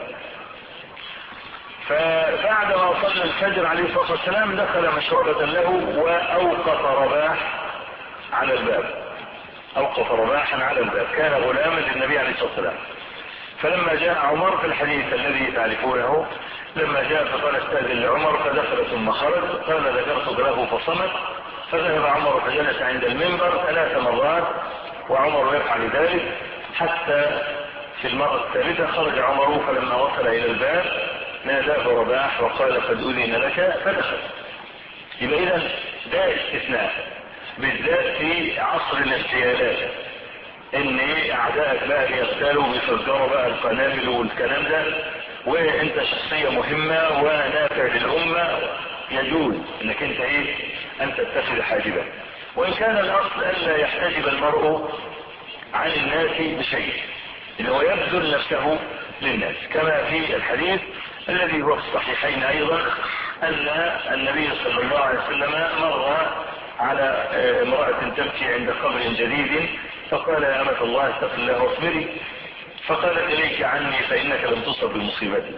فبعدما صلى الفجر عليه الصلاة والسلام دخل مشربة له وأوقف رباح على الباب، أوقف رباحا على الباب، كان غلاما للنبي عليه الصلاة والسلام. فلما جاء عمر في الحديث الذي تعرفونه، لما جاء فقال استأذن لعمر فدخل ثم خرج، قال ذكرت له فصمت، فذهب عمر فجلس عند المنبر 3 مرات وعمر يفعل ذلك، حتى في المرة الثالثة خرج عمر، فلما وصل إلى الباب ناداه رباح وقال قد أذن لك فدخل. يبقى إذا ده استثناء، بالذات في عصر الاغتيالات، ان اعدائك بقى بيغتالوا وبيفجروا بقى القنابل والكلام ده، وانت شخصية مهمة ونافع للأمة، يجوز انك انت ان تتخذ حاجبا، وان كان الاصل الا يحتجب المرء عن الناس بشيء، انه يبذل نفسه للناس، كما في الحديث الذي هو في الصحيحين ايضا ان النبي صلى الله عليه وسلم مر على امرأة تبكي عند قبر جديد، فقال يا أمة الله اتق الله واصبري، فقالت إليك عني فإنك لم تصب بمصيبتي.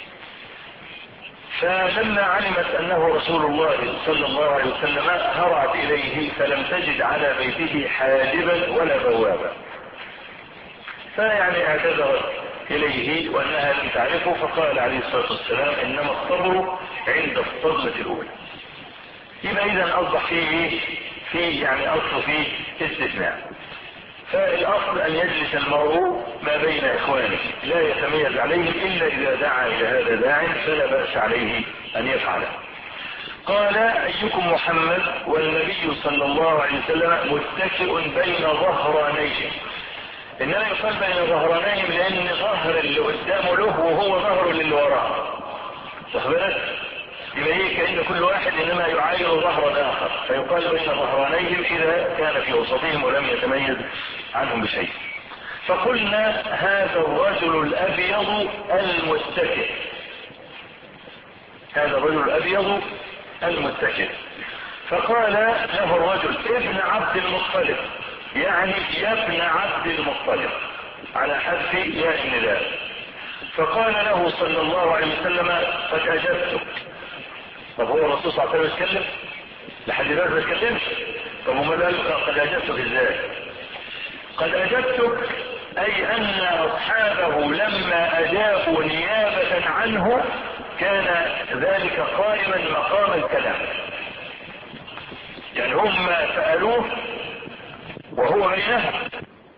فلما علمت أنه رسول الله صلى الله عليه وسلم هرعت إليه، فلم تجد على بيته حاجبا ولا بوابا، فيعني اعتذرت إليه وأنها لم تعرفه، فقال عليه الصلاة والسلام إنما الصبر عند الصدمة الأولى. يبقى إذا أصبح فيه يعني أصل فيه استثناء، فالأصل أن يجلس المرء ما بين إخوانه لا يتميز عليهم إلا إذا دعا إلى هذا داع فلا بأس عليه أن يفعله. قال أيكم محمد والنبي صلى الله عليه وسلم متكئ بين ظهرانيه، إنما يقال بين ظهرانيهم لأن ظهر اللي قدامه له وهو ظهر للي وراه، صحبت؟ يبقى كأن كل واحد إنما يعاين ظهر الآخر، فيقال بين ظهرانيهم إذا كان في وسطهم ولم يتميز عنهم بشيء. فقلنا هذا الرجل الأبيض المتكئ، هذا الرجل الأبيض المتكئ. فقال له الرجل ابن عبد المطلب، يعني يا ابن عبد المطلب، على حذف ياء النداء. فقال له صلى الله عليه وسلم قد أجبتك. طب هو الرسول صلى الله عليه وسلم يتكلم لحد دلوقتي ما يتكلمش؟ طب وما قال قد أجبتك ازاي؟ قد أجبتك أي أن أصحابه لما أجابوا نيابة عنه كان ذلك قائما مقام الكلام، يعني هم سألوه وهو بينهم.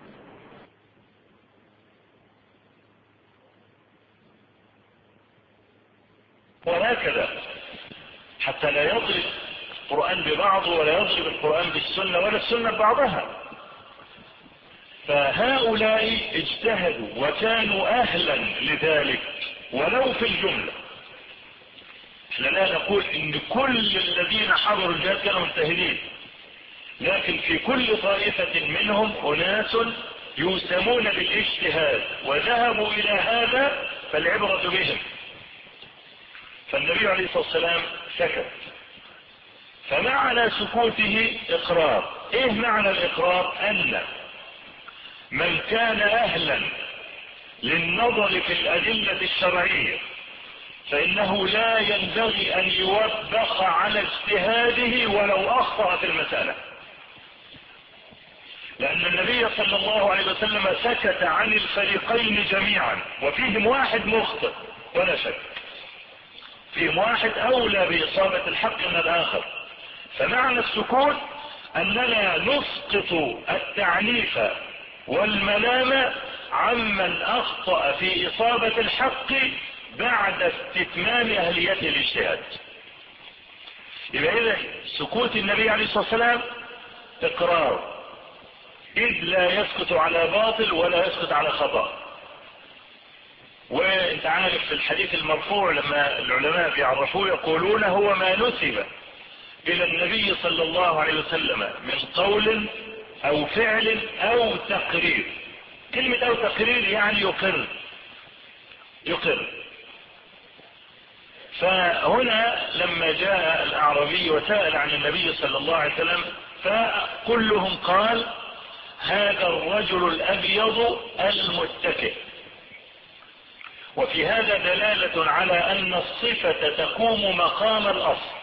وهكذا حتى لا يضرب القرآن ببعضه ولا يضرب القرآن بالسنة ولا السنة ببعضها. فهؤلاء اجتهدوا وكانوا أهلا لذلك ولو في الجملة. احنا لا نقول ان كل الذين حضروا الجهاد كانوا مجتهدين، لكن في كل طائفة منهم أناس يسمون بالاجتهاد وذهبوا إلى هذا، فالعبرة بهم. فالنبي عليه الصلاة والسلام سكت، فمعنى سكوته إقرار. إيه معنى الإقرار؟ أن من كان أهلا للنظر في الأدلة الشرعية فإنه لا ينبغي أن يوبخ على اجتهاده ولو أخطأ في المسألة، لأن النبي صلى الله عليه وسلم سكت عن الفريقين جميعا، وفيهم واحد مخطئ ولا شك، فيهم واحد أولى بإصابة الحق من الآخر. فمعنى السكوت أننا نسقط التعنيف والملام عمن أخطأ في إصابة الحق بعد استتمام أهلية الاجتهاد. يبقى إذا سكوت النبي عليه الصلاة والسلام إقرار، إذ لا يسكت على باطل ولا يسكت على خطأ. وانت عارف في الحديث المرفوع لما العلماء بيعرفوه يقولون هو ما نسب إلى النبي صلى الله عليه وسلم من قول أو فعل أو تقرير. كلمة أو تقرير يعني يقر. فهنا لما جاء الأعرابي وسأل عن النبي صلى الله عليه وسلم فكلهم قال هذا الرجل الأبيض المتكئ. وفي هذا دلالة على أن الصفة تقوم مقام الأصل،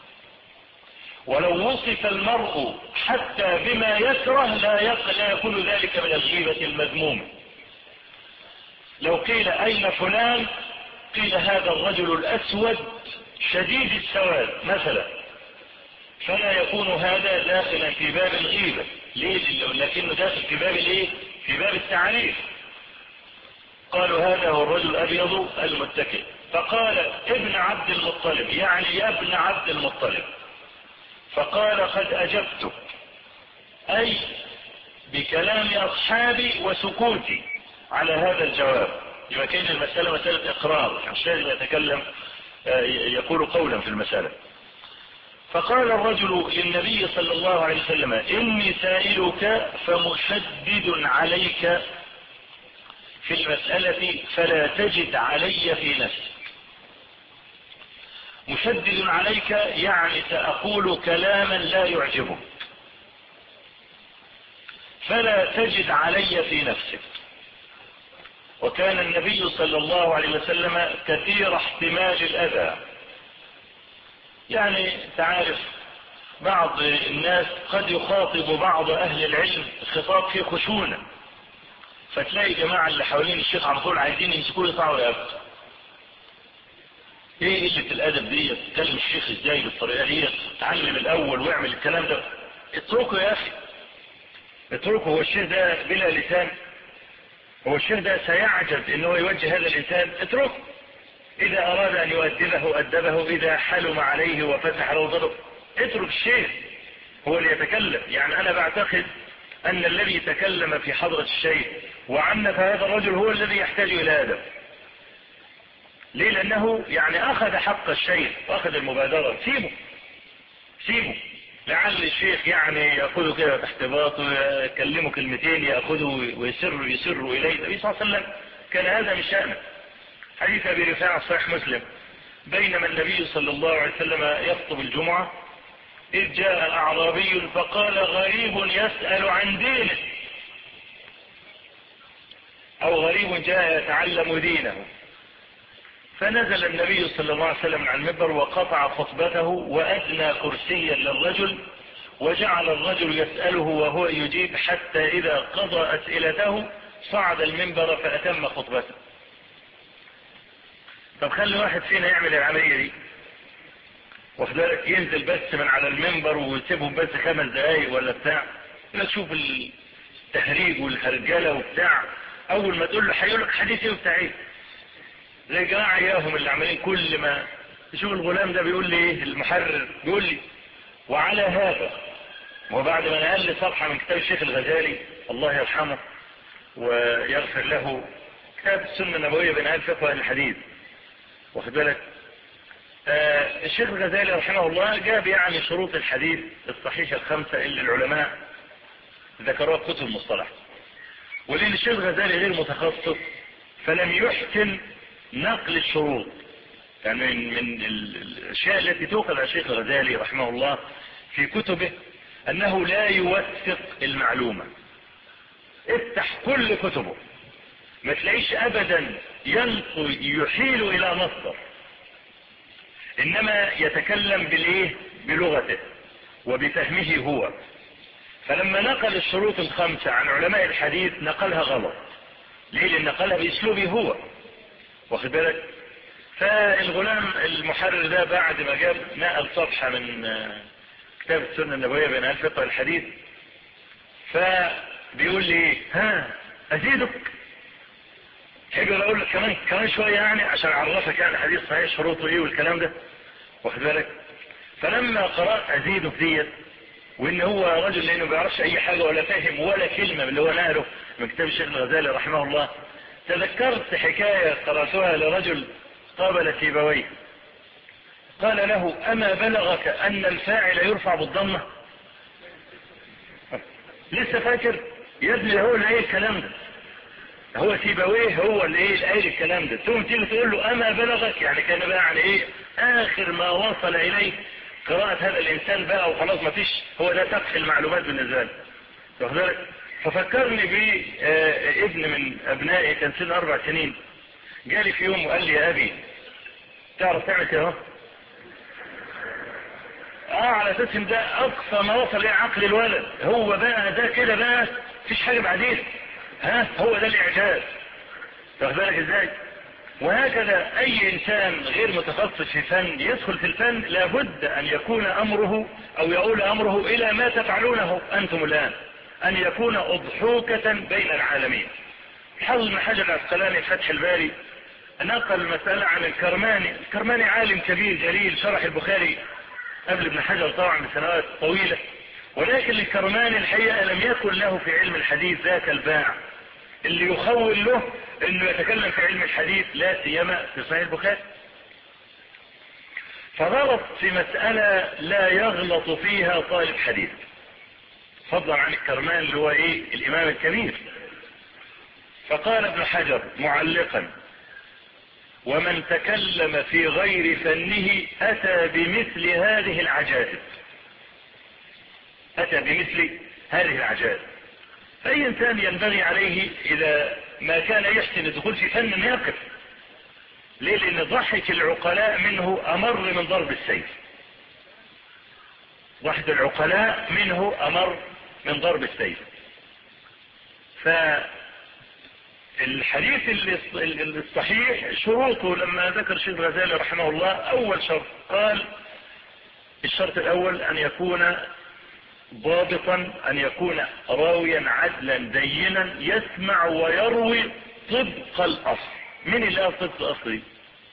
ولو وصف المرء حتى بما يكره لا يكون ذلك من الغيبة المذمومة. لو قيل أين فلان قيل هذا الرجل الأسود شديد السواد مثلا، فلا يكون هذا داخلا في باب الغيبة. ليه؟ لكنه داخل في باب الايه؟ في باب التعريف. قالوا هذا هو الرجل الأبيض المتكئ. فقال ابن عبد المطلب، يعني يا ابن عبد المطلب. فقال قد أجبت، أي بكلام أصحابي وسكوتي على هذا الجواب. يبقى كان المسألة مسألة إقرار، مش لازم يتكلم يقول قولا في المسألة. فقال الرجل للنبي صلى الله عليه وسلم إني سائلك فمشدد عليك في المسألة فلا تجد علي في نفسك. مشدد عليك يعني سأقول كلاما لا يعجبك، فلا تجد علي في نفسك. وكان النبي صلى الله عليه وسلم كثير احتمال الأذى. يعني تعرف بعض الناس قد يخاطب بعض أهل العلم خطاب فيه خشونة، فتلاقي جماعة اللي حوالين الشيخ على طول عايزين يمسكوه يقطعوا رقبته. ايه قلة الادب دي؟ تكلم الشيخ ازاي بالطريقة دي؟ تعلم الاول واعمل الكلام ده. اتركه يا اخي، اتركه. هو الشيخ ده بلا لسان؟ هو الشيخ ده سيعجز انه يوجه هذا الانسان؟ اتركه. اذا اراد ان يؤدبه ادبه، اذا حلم عليه وفتح له ضرب. اترك الشيخ هو اللي يتكلم. يعني انا بعتقد ان الذي تكلم في حضرة الشيخ وعنف هذا الرجل هو الذي يحتاج الى ادب. ليه؟ لانه يعني اخذ حق الشيخ واخذ المبادرة. سيبه لعل الشيخ يعني ياخذه كده تحت باطه، يكلمه كلمتين ياخذه ويسر اليه. النبي صلى الله عليه وسلم كان هذا من شأنه. حديث ابي رفاعة صحيح مسلم بينما النبي صلى الله عليه وسلم يخطب الجمعة إذ جاء أعرابي فقال غريب يسأل عن دينه، أو غريب جاء يتعلم دينه. فنزل النبي صلى الله عليه وسلم عن المنبر وقطع خطبته وأدنى كرسيا للرجل، وجعل الرجل يسأله وهو يجيب، حتى إذا قضى أسئلته صعد المنبر فأتم خطبته. طب خلي واحد فينا يعمل العملية دي، واخد بالك، ينزل بس من على المنبر ويسيبهم بس 5 دقايق ولا بتاع، لا تشوف التهريج والهرجله وبتاع، اول ما تقول له هيقول لك حديث ايه وبتاع ايه، زي جماعه اياهم اللي عمالين كل ما تشوف الغلام ده بيقول لي ايه المحرر، بيقول لي وعلى هذا، وبعد ما نقل لي صفحه من كتاب الشيخ الغزالي الله يرحمه ويغفر له، كتاب السنه النبويه بين فقه اهل الحديث، واخد بالك. الشيخ الغزالي رحمه الله جاب يعني شروط الحديث الصحيح ال5 اللي العلماء ذكروها في كتب المصطلح، ولأن الشيخ الغزالي غير متخصص فلم يحسن نقل الشروط. يعني من الاشياء التي توقع على الشيخ الغزالي رحمه الله في كتبه انه لا يوثق المعلومة. افتح كل كتبه ما تلاقيش ابدا يحيل الى مصدر، انما يتكلم بالايه، بلغته وبفهمه هو. فلما نقل الشروط ال5 عن علماء الحديث نقلها غلط. ليه؟ لان نقلها باسلوبه هو، واخد بالك. فالغلام المحرر ده بعد ما جاب نقل صفحة من كتاب السنة النبوية بين فقه الحديث، فبيقول لي ها ازيدك، حاجة اقول لك كمان شوية يعني عشان اعرفك يعني حديث صحيح شروطه ايه والكلام ده، واخد بالك. فلما قرأت ازيدك ديت، وان هو رجل لانه ما بيعرفش اي حاجة ولا فاهم ولا كلمة من اللي هو نقله من كتاب الشيخ الغزالي رحمه الله، تذكرت حكاية قرأتها لرجل قابل سيبويه، قال له اما بلغك ان الفاعل يرفع بالضمة؟ لسه فاكر يا ابني؟ هو اللي ايه الكلام ده، هو سيبويه هو اللي ايه قايل الكلام ده، ثم تيجي تقول له اما بلغك، يعني كان بقى يعني ايه اخر ما وصل اليه قراءة هذا الانسان بقى وخلاص ما فيش، هو ده سفح المعلومات بالنسبة له، واخد بالك. ففكرني بابن من ابنائي كان سنه 4 سنين، جالي في يوم وقال لي يا ابي تعرف تعمل كده؟ على اساس ان ده اقصى ما وصل اليه عقل الولد، هو بقى ده كده بقى مفيش حاجه بعدين، هو ده الاعجاز، واخد بالك ازاي. وهكذا اي انسان غير متخصص في فن يدخل في الفن لابد ان يكون امره او يؤول امره الى ما تفعلونه انتم الان، ان يكون اضحوكة بين العالمين. حافظ بن حجر العسقلاني فتح الباري نقل المسألة عن الكرماني عالم كبير جليل شرح البخاري قبل ابن حجر طبعا بسنوات طويلة، ولكن الكرماني الحقيقة لم يكن له في علم الحديث ذاك الباع اللي يخول له انه يتكلم في علم الحديث، لا سيما في صحيح البخاري. فغلط في مسألة لا يغلط فيها طالب حديث، فضلا عن الكرماني اللي هو ايه الامام الكبير. فقال ابن حجر معلقا: ومن تكلم في غير فنه اتى بمثل هذه العجائب، اتى بمثل هذه العجائب. فاي انسان ينبغي عليه اذا ما كان يحسن الدخول في فن ان يقف. ليه؟ لان ضحك العقلاء منه امر من ضرب السيف، ضحك العقلاء منه امر من ضرب السيف. فالحديث الصحيح شروطه لما ذكر الشيخ الغزالي رحمه الله، اول شرط قال الشرط الاول ان يكون ضابطا، ان يكون راويا عدلا دينا يسمع ويروي طبق الاصل. من اللي قال طبق الاصل دي؟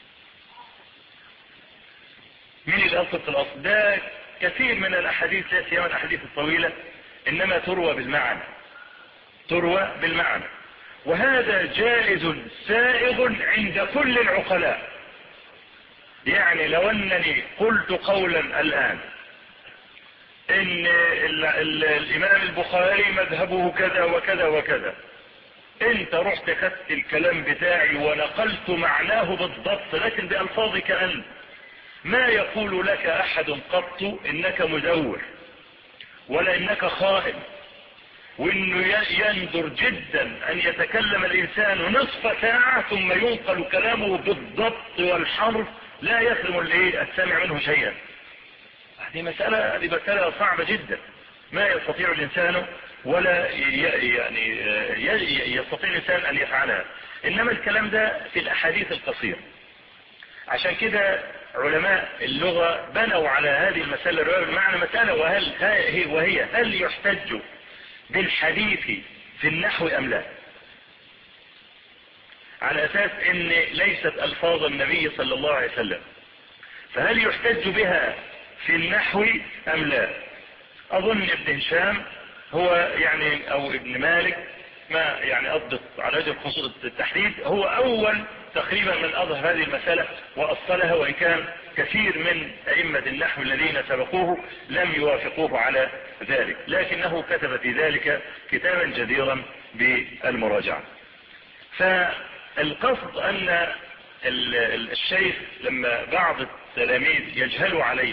من اللي قال طبق الاصل ده؟ كثير من الاحاديث لا سيما الاحاديث الطويلة انما تروى بالمعنى، تروى بالمعنى، وهذا جائز سائغ عند كل العقلاء. يعني لو انني قلت قولا الان ان الامام البخاري مذهبه كذا وكذا وكذا، انت رحت خدت الكلام بتاعي ونقلت معناه بالضبط لكن بألفاظك انت، ما يقول لك أحد قط إنك مزور ولا إنك خائن، وإنه يندر جدا أن يتكلم الإنسان نصف ساعة ثم ينقل كلامه بالضبط والحرف لا يخرم السامع منه شيئا. هذه مسألة صعبة جدا، ما يستطيع الإنسان ولا يعني يستطيع الإنسان أن يفعلها. إنما الكلام ده في الأحاديث القصيرة. عشان كده علماء اللغة بنوا على هذه المسألة بمعنى مسألة وهي هل يحتج بالحديث في النحو أم لا، على أساس أن ليست ألفاظ النبي صلى الله عليه وسلم، فهل يحتج بها في النحو أم لا؟ أظن ابن هشام هو يعني أو ابن مالك، ما يعني أضبط على وجه الخصوص التحديد، هو أول تقريبا من أظهر هذه المسألة وأصلها، وإن كان كثير من أئمة النحو الذين سبقوه لم يوافقوه على ذلك، لكنه كتب في ذلك كتابا جديرا بالمراجعة. فالقصد أن الشيخ لما بعض التلاميذ يجهلوا عليه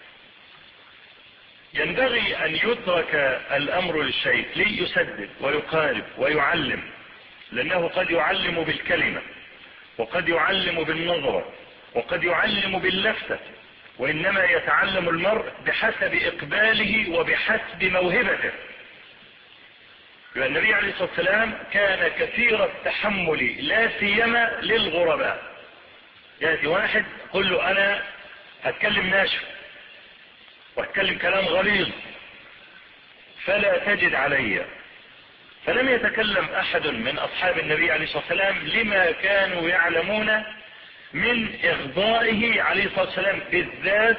ينبغي أن يترك الأمر للشيخ ليسدد ويقارب ويعلم، لأنه قد يعلم بالكلمة وقد يعلم بالنظرة وقد يعلم باللفتة، وإنما يتعلم المرء بحسب إقباله وبحسب موهبته. النبي عليه الصلاة والسلام كان كثير التحمل لا سيما للغرباء. يأتي واحد قل له أنا هتكلم ناشف واتكلم كلام غليظ فلا تجد علي، فلم يتكلم أحد من أصحاب النبي عليه الصلاة والسلام لما كانوا يعلمون من إغضائه عليه الصلاة والسلام، بالذات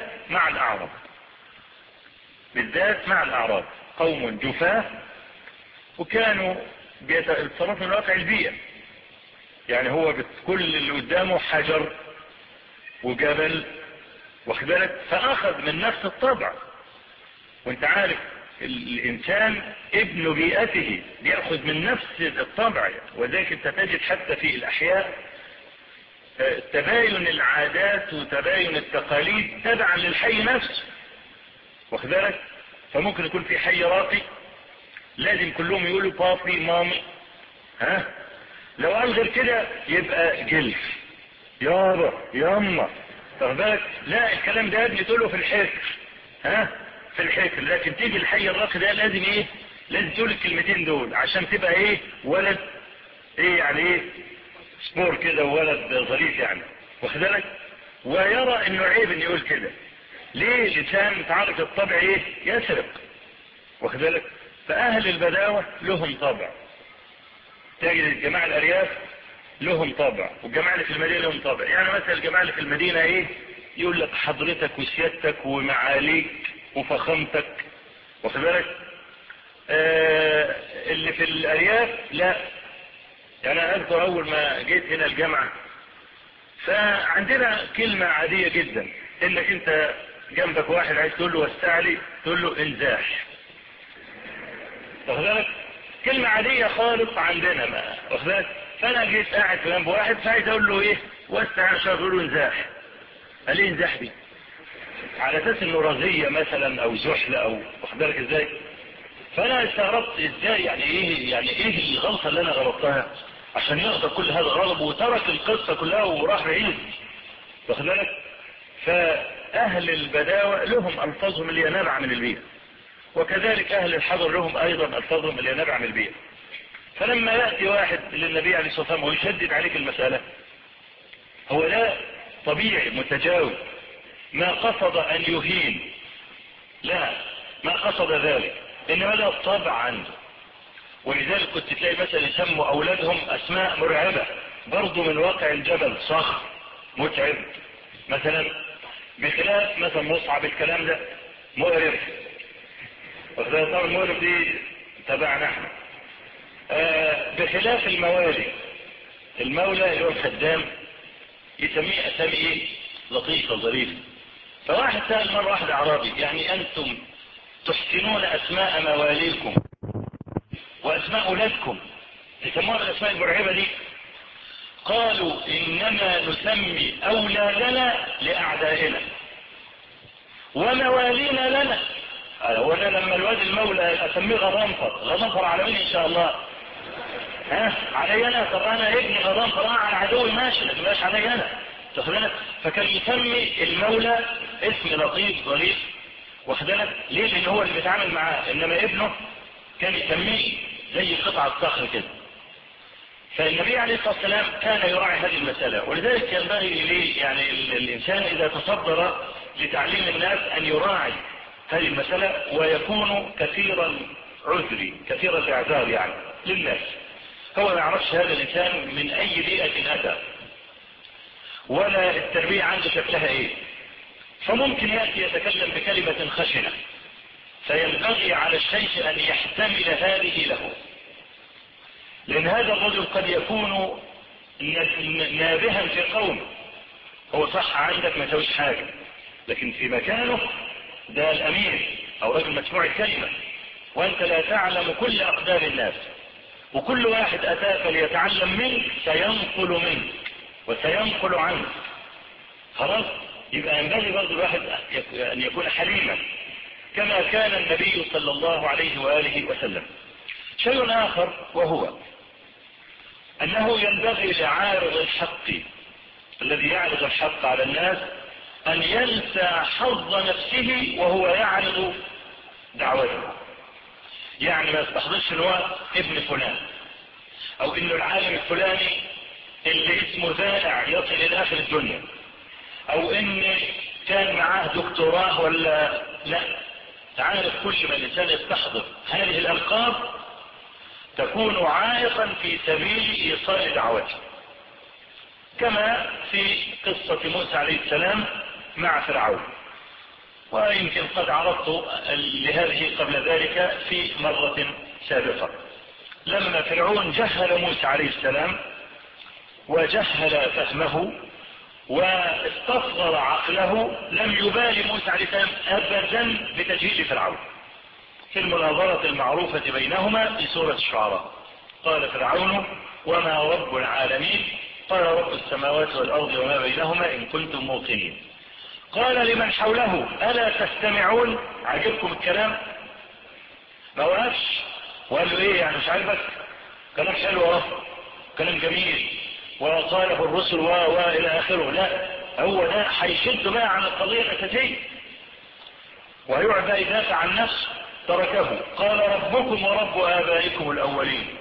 مع الأعراب، قوم جفاه وكانوا بيتصرفوا من واقع البيئة. يعني هو كل اللي قدامه حجر وجبل واخد بالك، فأخذ من نفس الطبع. وانت عارف الإنسان ابن بيئته بيأخذ من نفس الطبع، وذلك انت تجد حتى في الأحياء تباين العادات وتباين التقاليد تبعا للحي نفسه واخد بالك. فممكن يكون في حي راقي لازم كلهم يقولوا بابي مامي، لو قال غير كده يبقى جلف يابا ياما واخد بالك. لا الكلام ده يا ابني تقوله في الحكر، في الحكر، لكن تيجي الحي الراقي ده لازم لازم تقول الكلمتين دول عشان تبقى ولد يعني سبور كده وولد ظريف يعني واخد بالك. ويرى انه عيب انه يقول كده. ليه؟ لسان تعرف الطبع يسرق واخد بالك. فاهل البداوة لهم طبع، تجد الجماعة الارياف لهم طبع والجماعة اللي في المدينة لهم طبع. يعني مثلا الجماعة اللي في المدينة يقول لك حضرتك وسيادتك ومعاليك وفخامتك واخد بالك. اللي في الارياف لا. يعني انا اذكر اول ما جيت هنا الجامعة فعندنا كلمة عادية جدا، انك انت جنبك واحد عايز تقول له واستعلي تقول له انزاح واخد بالك. كلمة عادية خالص عندنا ما واخد بالك. فانا جيت قاعد في جنب واحد فعايز اقول له واستعلي عشان اقول له انزاح. قال لي انزاح دي على اساس انه رزية مثلا او زحلة او واخد بالك ازاي. فانا استغربت ازاي يعني ايه الغلطة اللي انا غلطتها عشان يقدر كل هذا الغضب وترك القصة كلها وراح بعيد واخد بالك. فاهل البداوة لهم الفاظهم اللي نابعة من البيئة، وكذلك اهل الحضر لهم ايضا الفاظهم اللي نابعة من البيئة. فلما يأتي واحد للنبي عليه الصلاة والسلام ويشدد عليك المسألة، هو لا طبيعي متجاوز ما قصد ان يهين، لا ما قصد ذلك، انما ده الطبع عنده. ولذلك كنت تلاقي مثلا يسموا اولادهم اسماء مرعبة برضو من واقع الجبل، صخر متعب مثلا، بخلاف مثلا مصعب الكلام ده مقرف. طبعا المقرف دي تبعنا احنا. بخلاف المولى اللي هو الخدام يسميه اسامي لطيفة ظريفة. فواحد سأل مرة واحد اعرابي يعني انتم تحسنون اسماء مواليكم واسماء اولادكم تسمون الاسماء المرعبة دي؟ قالوا انما نسمي اولادنا لاعدائنا. وموالينا لنا. وانا لما الواد المولى اسميه غضنفر على مين ان شاء الله؟ علي انا. طب انا ابني غضنفر على عدوي ماشي، لكن ماشي علي انا. فكان يسمي المولى اسم لطيف ظريف، واخدلك ليه؟ لان هو اللي بيتعامل معاه، انما ابنه كان يسميه زي قطعة صخر كده. فالنبي عليه الصلاة والسلام كان يراعي هذه المسألة، ولذلك ينبغي إليه يعني الإنسان إذا تصدر لتعليم الناس أن يراعي هذه المسألة ويكون كثيرا عذري، كثيرا الاعذار يعني للناس. هو ما يعرفش هذا الإنسان من أي بيئة أتى، ولا التربية عنده شكلها إيه، فممكن يأتي يتكلم بكلمة خشنة، فينبغي على الشيخ أن يحتمل هذه له، لأن هذا الرجل قد يكون نابها في قوم، هو صح عندك ما تسويش حاجة، لكن في مكانه ده الأمير أو رجل مسموع الكلمة، وأنت لا تعلم كل أقدار الناس، وكل واحد أتاك ليتعلم منك سينقل منك وسينقل عنك. خلاص، يبقى ينبغي برضه الواحد أن يكون حليما كما كان النبي صلى الله عليه وآله وسلم. شيء آخر وهو أنه ينبغي لعارض الحق الذي يعرض الحق على الناس أن ينسى حظ نفسه وهو يعرض دعوته. يعني ما يستحضرش ان هو ابن فلان، او انه العالم الفلاني اللي اسمه ذائع يصل الى اخر الدنيا، او ان كان معاه دكتوراه ولا لا. تعرف كل ما الانسان يستحضر هذه الالقاب تكون عائقا في سبيل ايصال دعوته، كما في قصة موسى عليه السلام مع فرعون، ويمكن قد عرضت لهذه قبل ذلك في مرة سابقة. لما فرعون جهل موسى عليه السلام وجهل فهمه واستصغر عقله، لم يبالي موسى عليه السلام أبدا بتجهيل فرعون. في المناظرة المعروفة بينهما في سورة الشعراء قال فرعون وما رب العالمين؟ قال رب السماوات والأرض وما بينهما إن كنتم موقنين. قال لمن حوله ألا تستمعون؟ عجبكم الكلام؟ ما وقفش وقال له ايه يعني مش عاجبك؟ كلام حلو كلام جميل وقاله الرسل والى اخره. لا، هو ده هيشد بقى عن القضية الأساسية ويقعد بقى يدافع عن نفسه. تركه قال ربكم ورب آبائكم الأولين.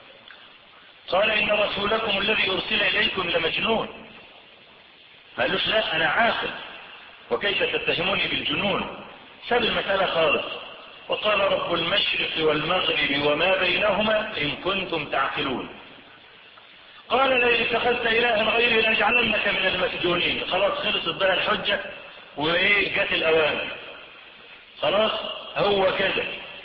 قال إن رسولكم الذي أرسل إليكم لمجنون. ما قالوش لا أنا عاقل وكيف تتهموني بالجنون، ساب المسألة خالص وقال رب المشرق والمغرب وما بينهما إن كنتم تعقلون. قال لئن اتخذت إلها غيري لأجعلنك من المسجونين. خلاص خلصت بقى الحجة وإيه جت الأوامر، خلاص هو كده.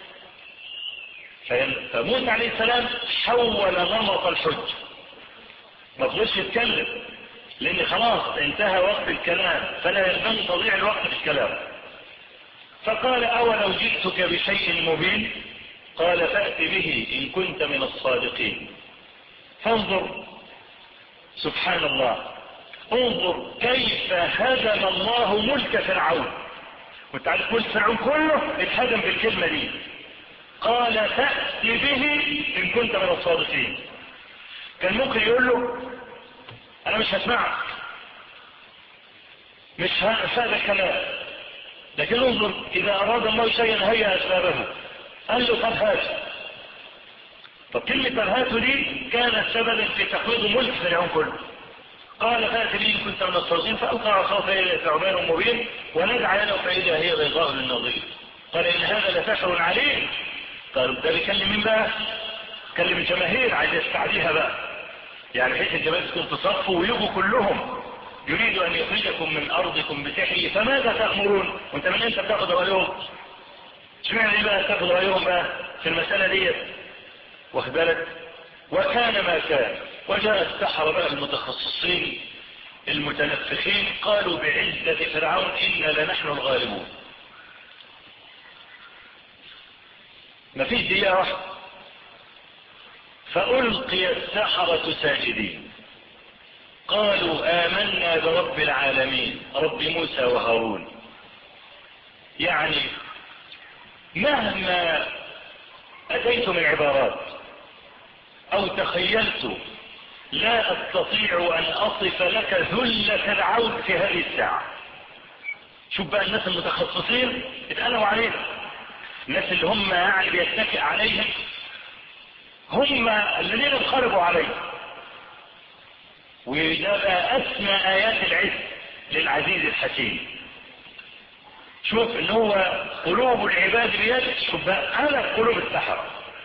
فموسى عليه السلام حول نمط الحجة، ما فضلش يتكلم لأن خلاص انتهى وقت الكلام، فلا ينبغي تضيع الوقت في الكلام. فقال أولو جئتك بشيء مبين؟ قال فأت به إن كنت من الصادقين. فانظر سبحان الله، انظر كيف هدم الله ملك فرعون. وانت عارف ملك فرعون كله اتهدم بالكلمة دي. قال فأت به إن كنت من الصادقين. كان ممكن يقول له أنا مش هسمعك، مش هذا الكلام، لكن انظر إذا أراد الله شيئا هيأ أسبابه. قال له طب هات. طب كلمة هاته دي كانت سببا في تقويض ملك فرعون كله. قال فأت به إن كنت من الصادقين. فألقى عصاه فإذا ثعبان مبين ونزع يده فإذا هي بيضاء للناظرين. قال إن هذا لسحر عليم. قالوا ده بيكلم مين بقى؟ كلم الجماهير، عايز يستعديها بقى، يعني بحيث الجماهير تكون تصفوا ويجوا كلهم. يريد أن يخرجكم من أرضكم بسحره فماذا تأمرون؟ وانت من انت بتاخذ رأيهم؟ اشمعنى ايه بقى تاخذ رأيهم بقى في المسألة دي؟ واخد بالك؟ وكان ما كان. وجاء السحرة بقى المتخصصين المتنفخين قالوا بعزة فرعون إنا لنحن الغالبون. ما فيش دقيقة واحدة فألقي السحرة ساجدين قالوا آمنا برب العالمين رب موسى وهارون. يعني مهما أتيت من عبارات أو تخيلت لا أستطيع أن أصف لك ذل فرعون في هذه الساعة. شوف بقى الناس المتخصصين اتقالوا عليهم، الناس اللي هم يعني بيتكئ عليهم هم الذين انقلبوا عليه. وده بقى أسمى آيات العز للعزيز الحكيم. شوف ان هو قلوب العباد بيده، شوف بقى قلب قلوب السحرة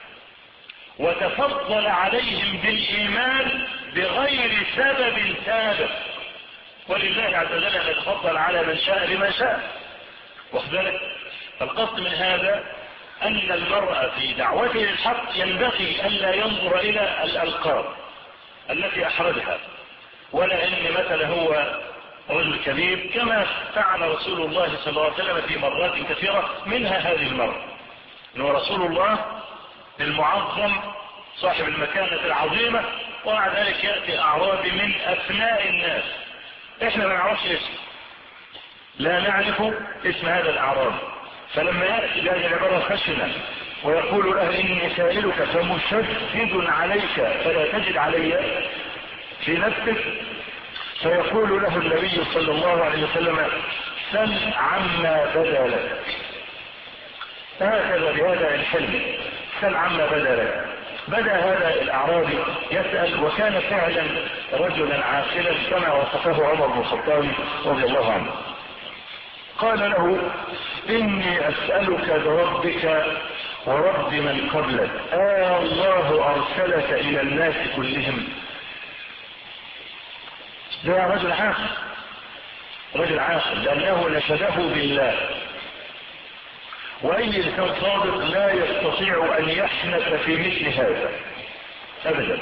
وتفضل عليهم بالإيمان بغير سبب سابق، ولله عز وجل أن يتفضل على من شاء بما شاء. وذلك القصد من هذا أن المرء في دعوته للحق ينبغي ألا ينظر إلى الألقاب التي أحرزها، ولا أن مثلا هو رجل كبير كما فعل رسول الله صلى الله عليه وسلم في مرات كثيرة، منها هذه المرة أنه رسول الله المعظم صاحب المكانة العظيمة، ومع ذلك يأتي أعرابي من أثناء الناس إحنا ما نعرفش اسمه، لا نعرف اسم هذا الأعرابي، فلما يأتي بهذه العبارة خشنة ويقول له إني سائلك فمشدد عليك فلا تجد علي في نفسك، فيقول له النبي صلى الله عليه وسلم سل عما بدا لك. هكذا بهذا الحلم، سل عما بدا لك. بدا هذا الأعرابي يسأل، وكان فعلا رجلا عاقلا كما وصفه عمر بن الخطاب رضي الله عنه. قال له إني أسألك بربك ورب من قبلك الله أرسلك إلى الناس كلهم. ده رجل عاقل، رجل عاقل لأنه نشده بالله، وأي إنسان صادق لا يستطيع أن يحنث في مثل هذا أبدا.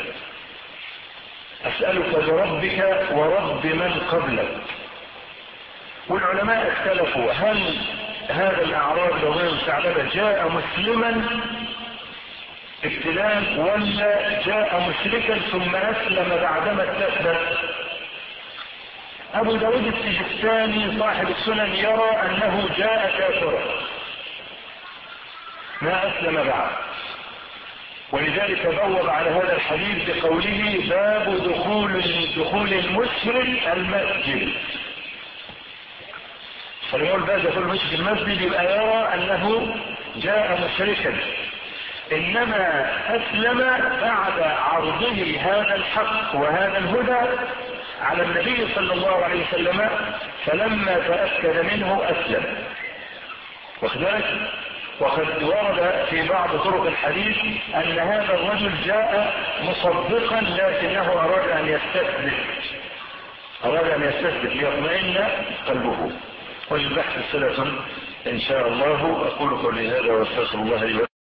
أسألك بربك ورب من قبلك. والعلماء اختلفوا هل هذا الأعرابي رضي ثعلبة جاء مسلما ابتلاء ولا جاء مشركا ثم أسلم بعدما استسلم. أبو داود السجستاني صاحب السنن يرى أنه جاء كافرا ما أسلم بعد، ولذلك بوب على هذا الحديث بقوله باب دخول المسلم المسجد. فليقول باب دخول المسلم المسجد يبقى يرى أنه جاء مشركا، إنما أسلم بعد عرضه هذا الحق وهذا الهدى على النبي صلى الله عليه وسلم، فلما تأكد منه أسلم. وكذلك وقد ورد في بعض طرق الحديث أن هذا الرجل جاء مصدقا لكنه أراد أن يستثبت ليطمئن قلبه. وللبحث سلف إن شاء الله. أقول قولي هذا واستغفر الله لي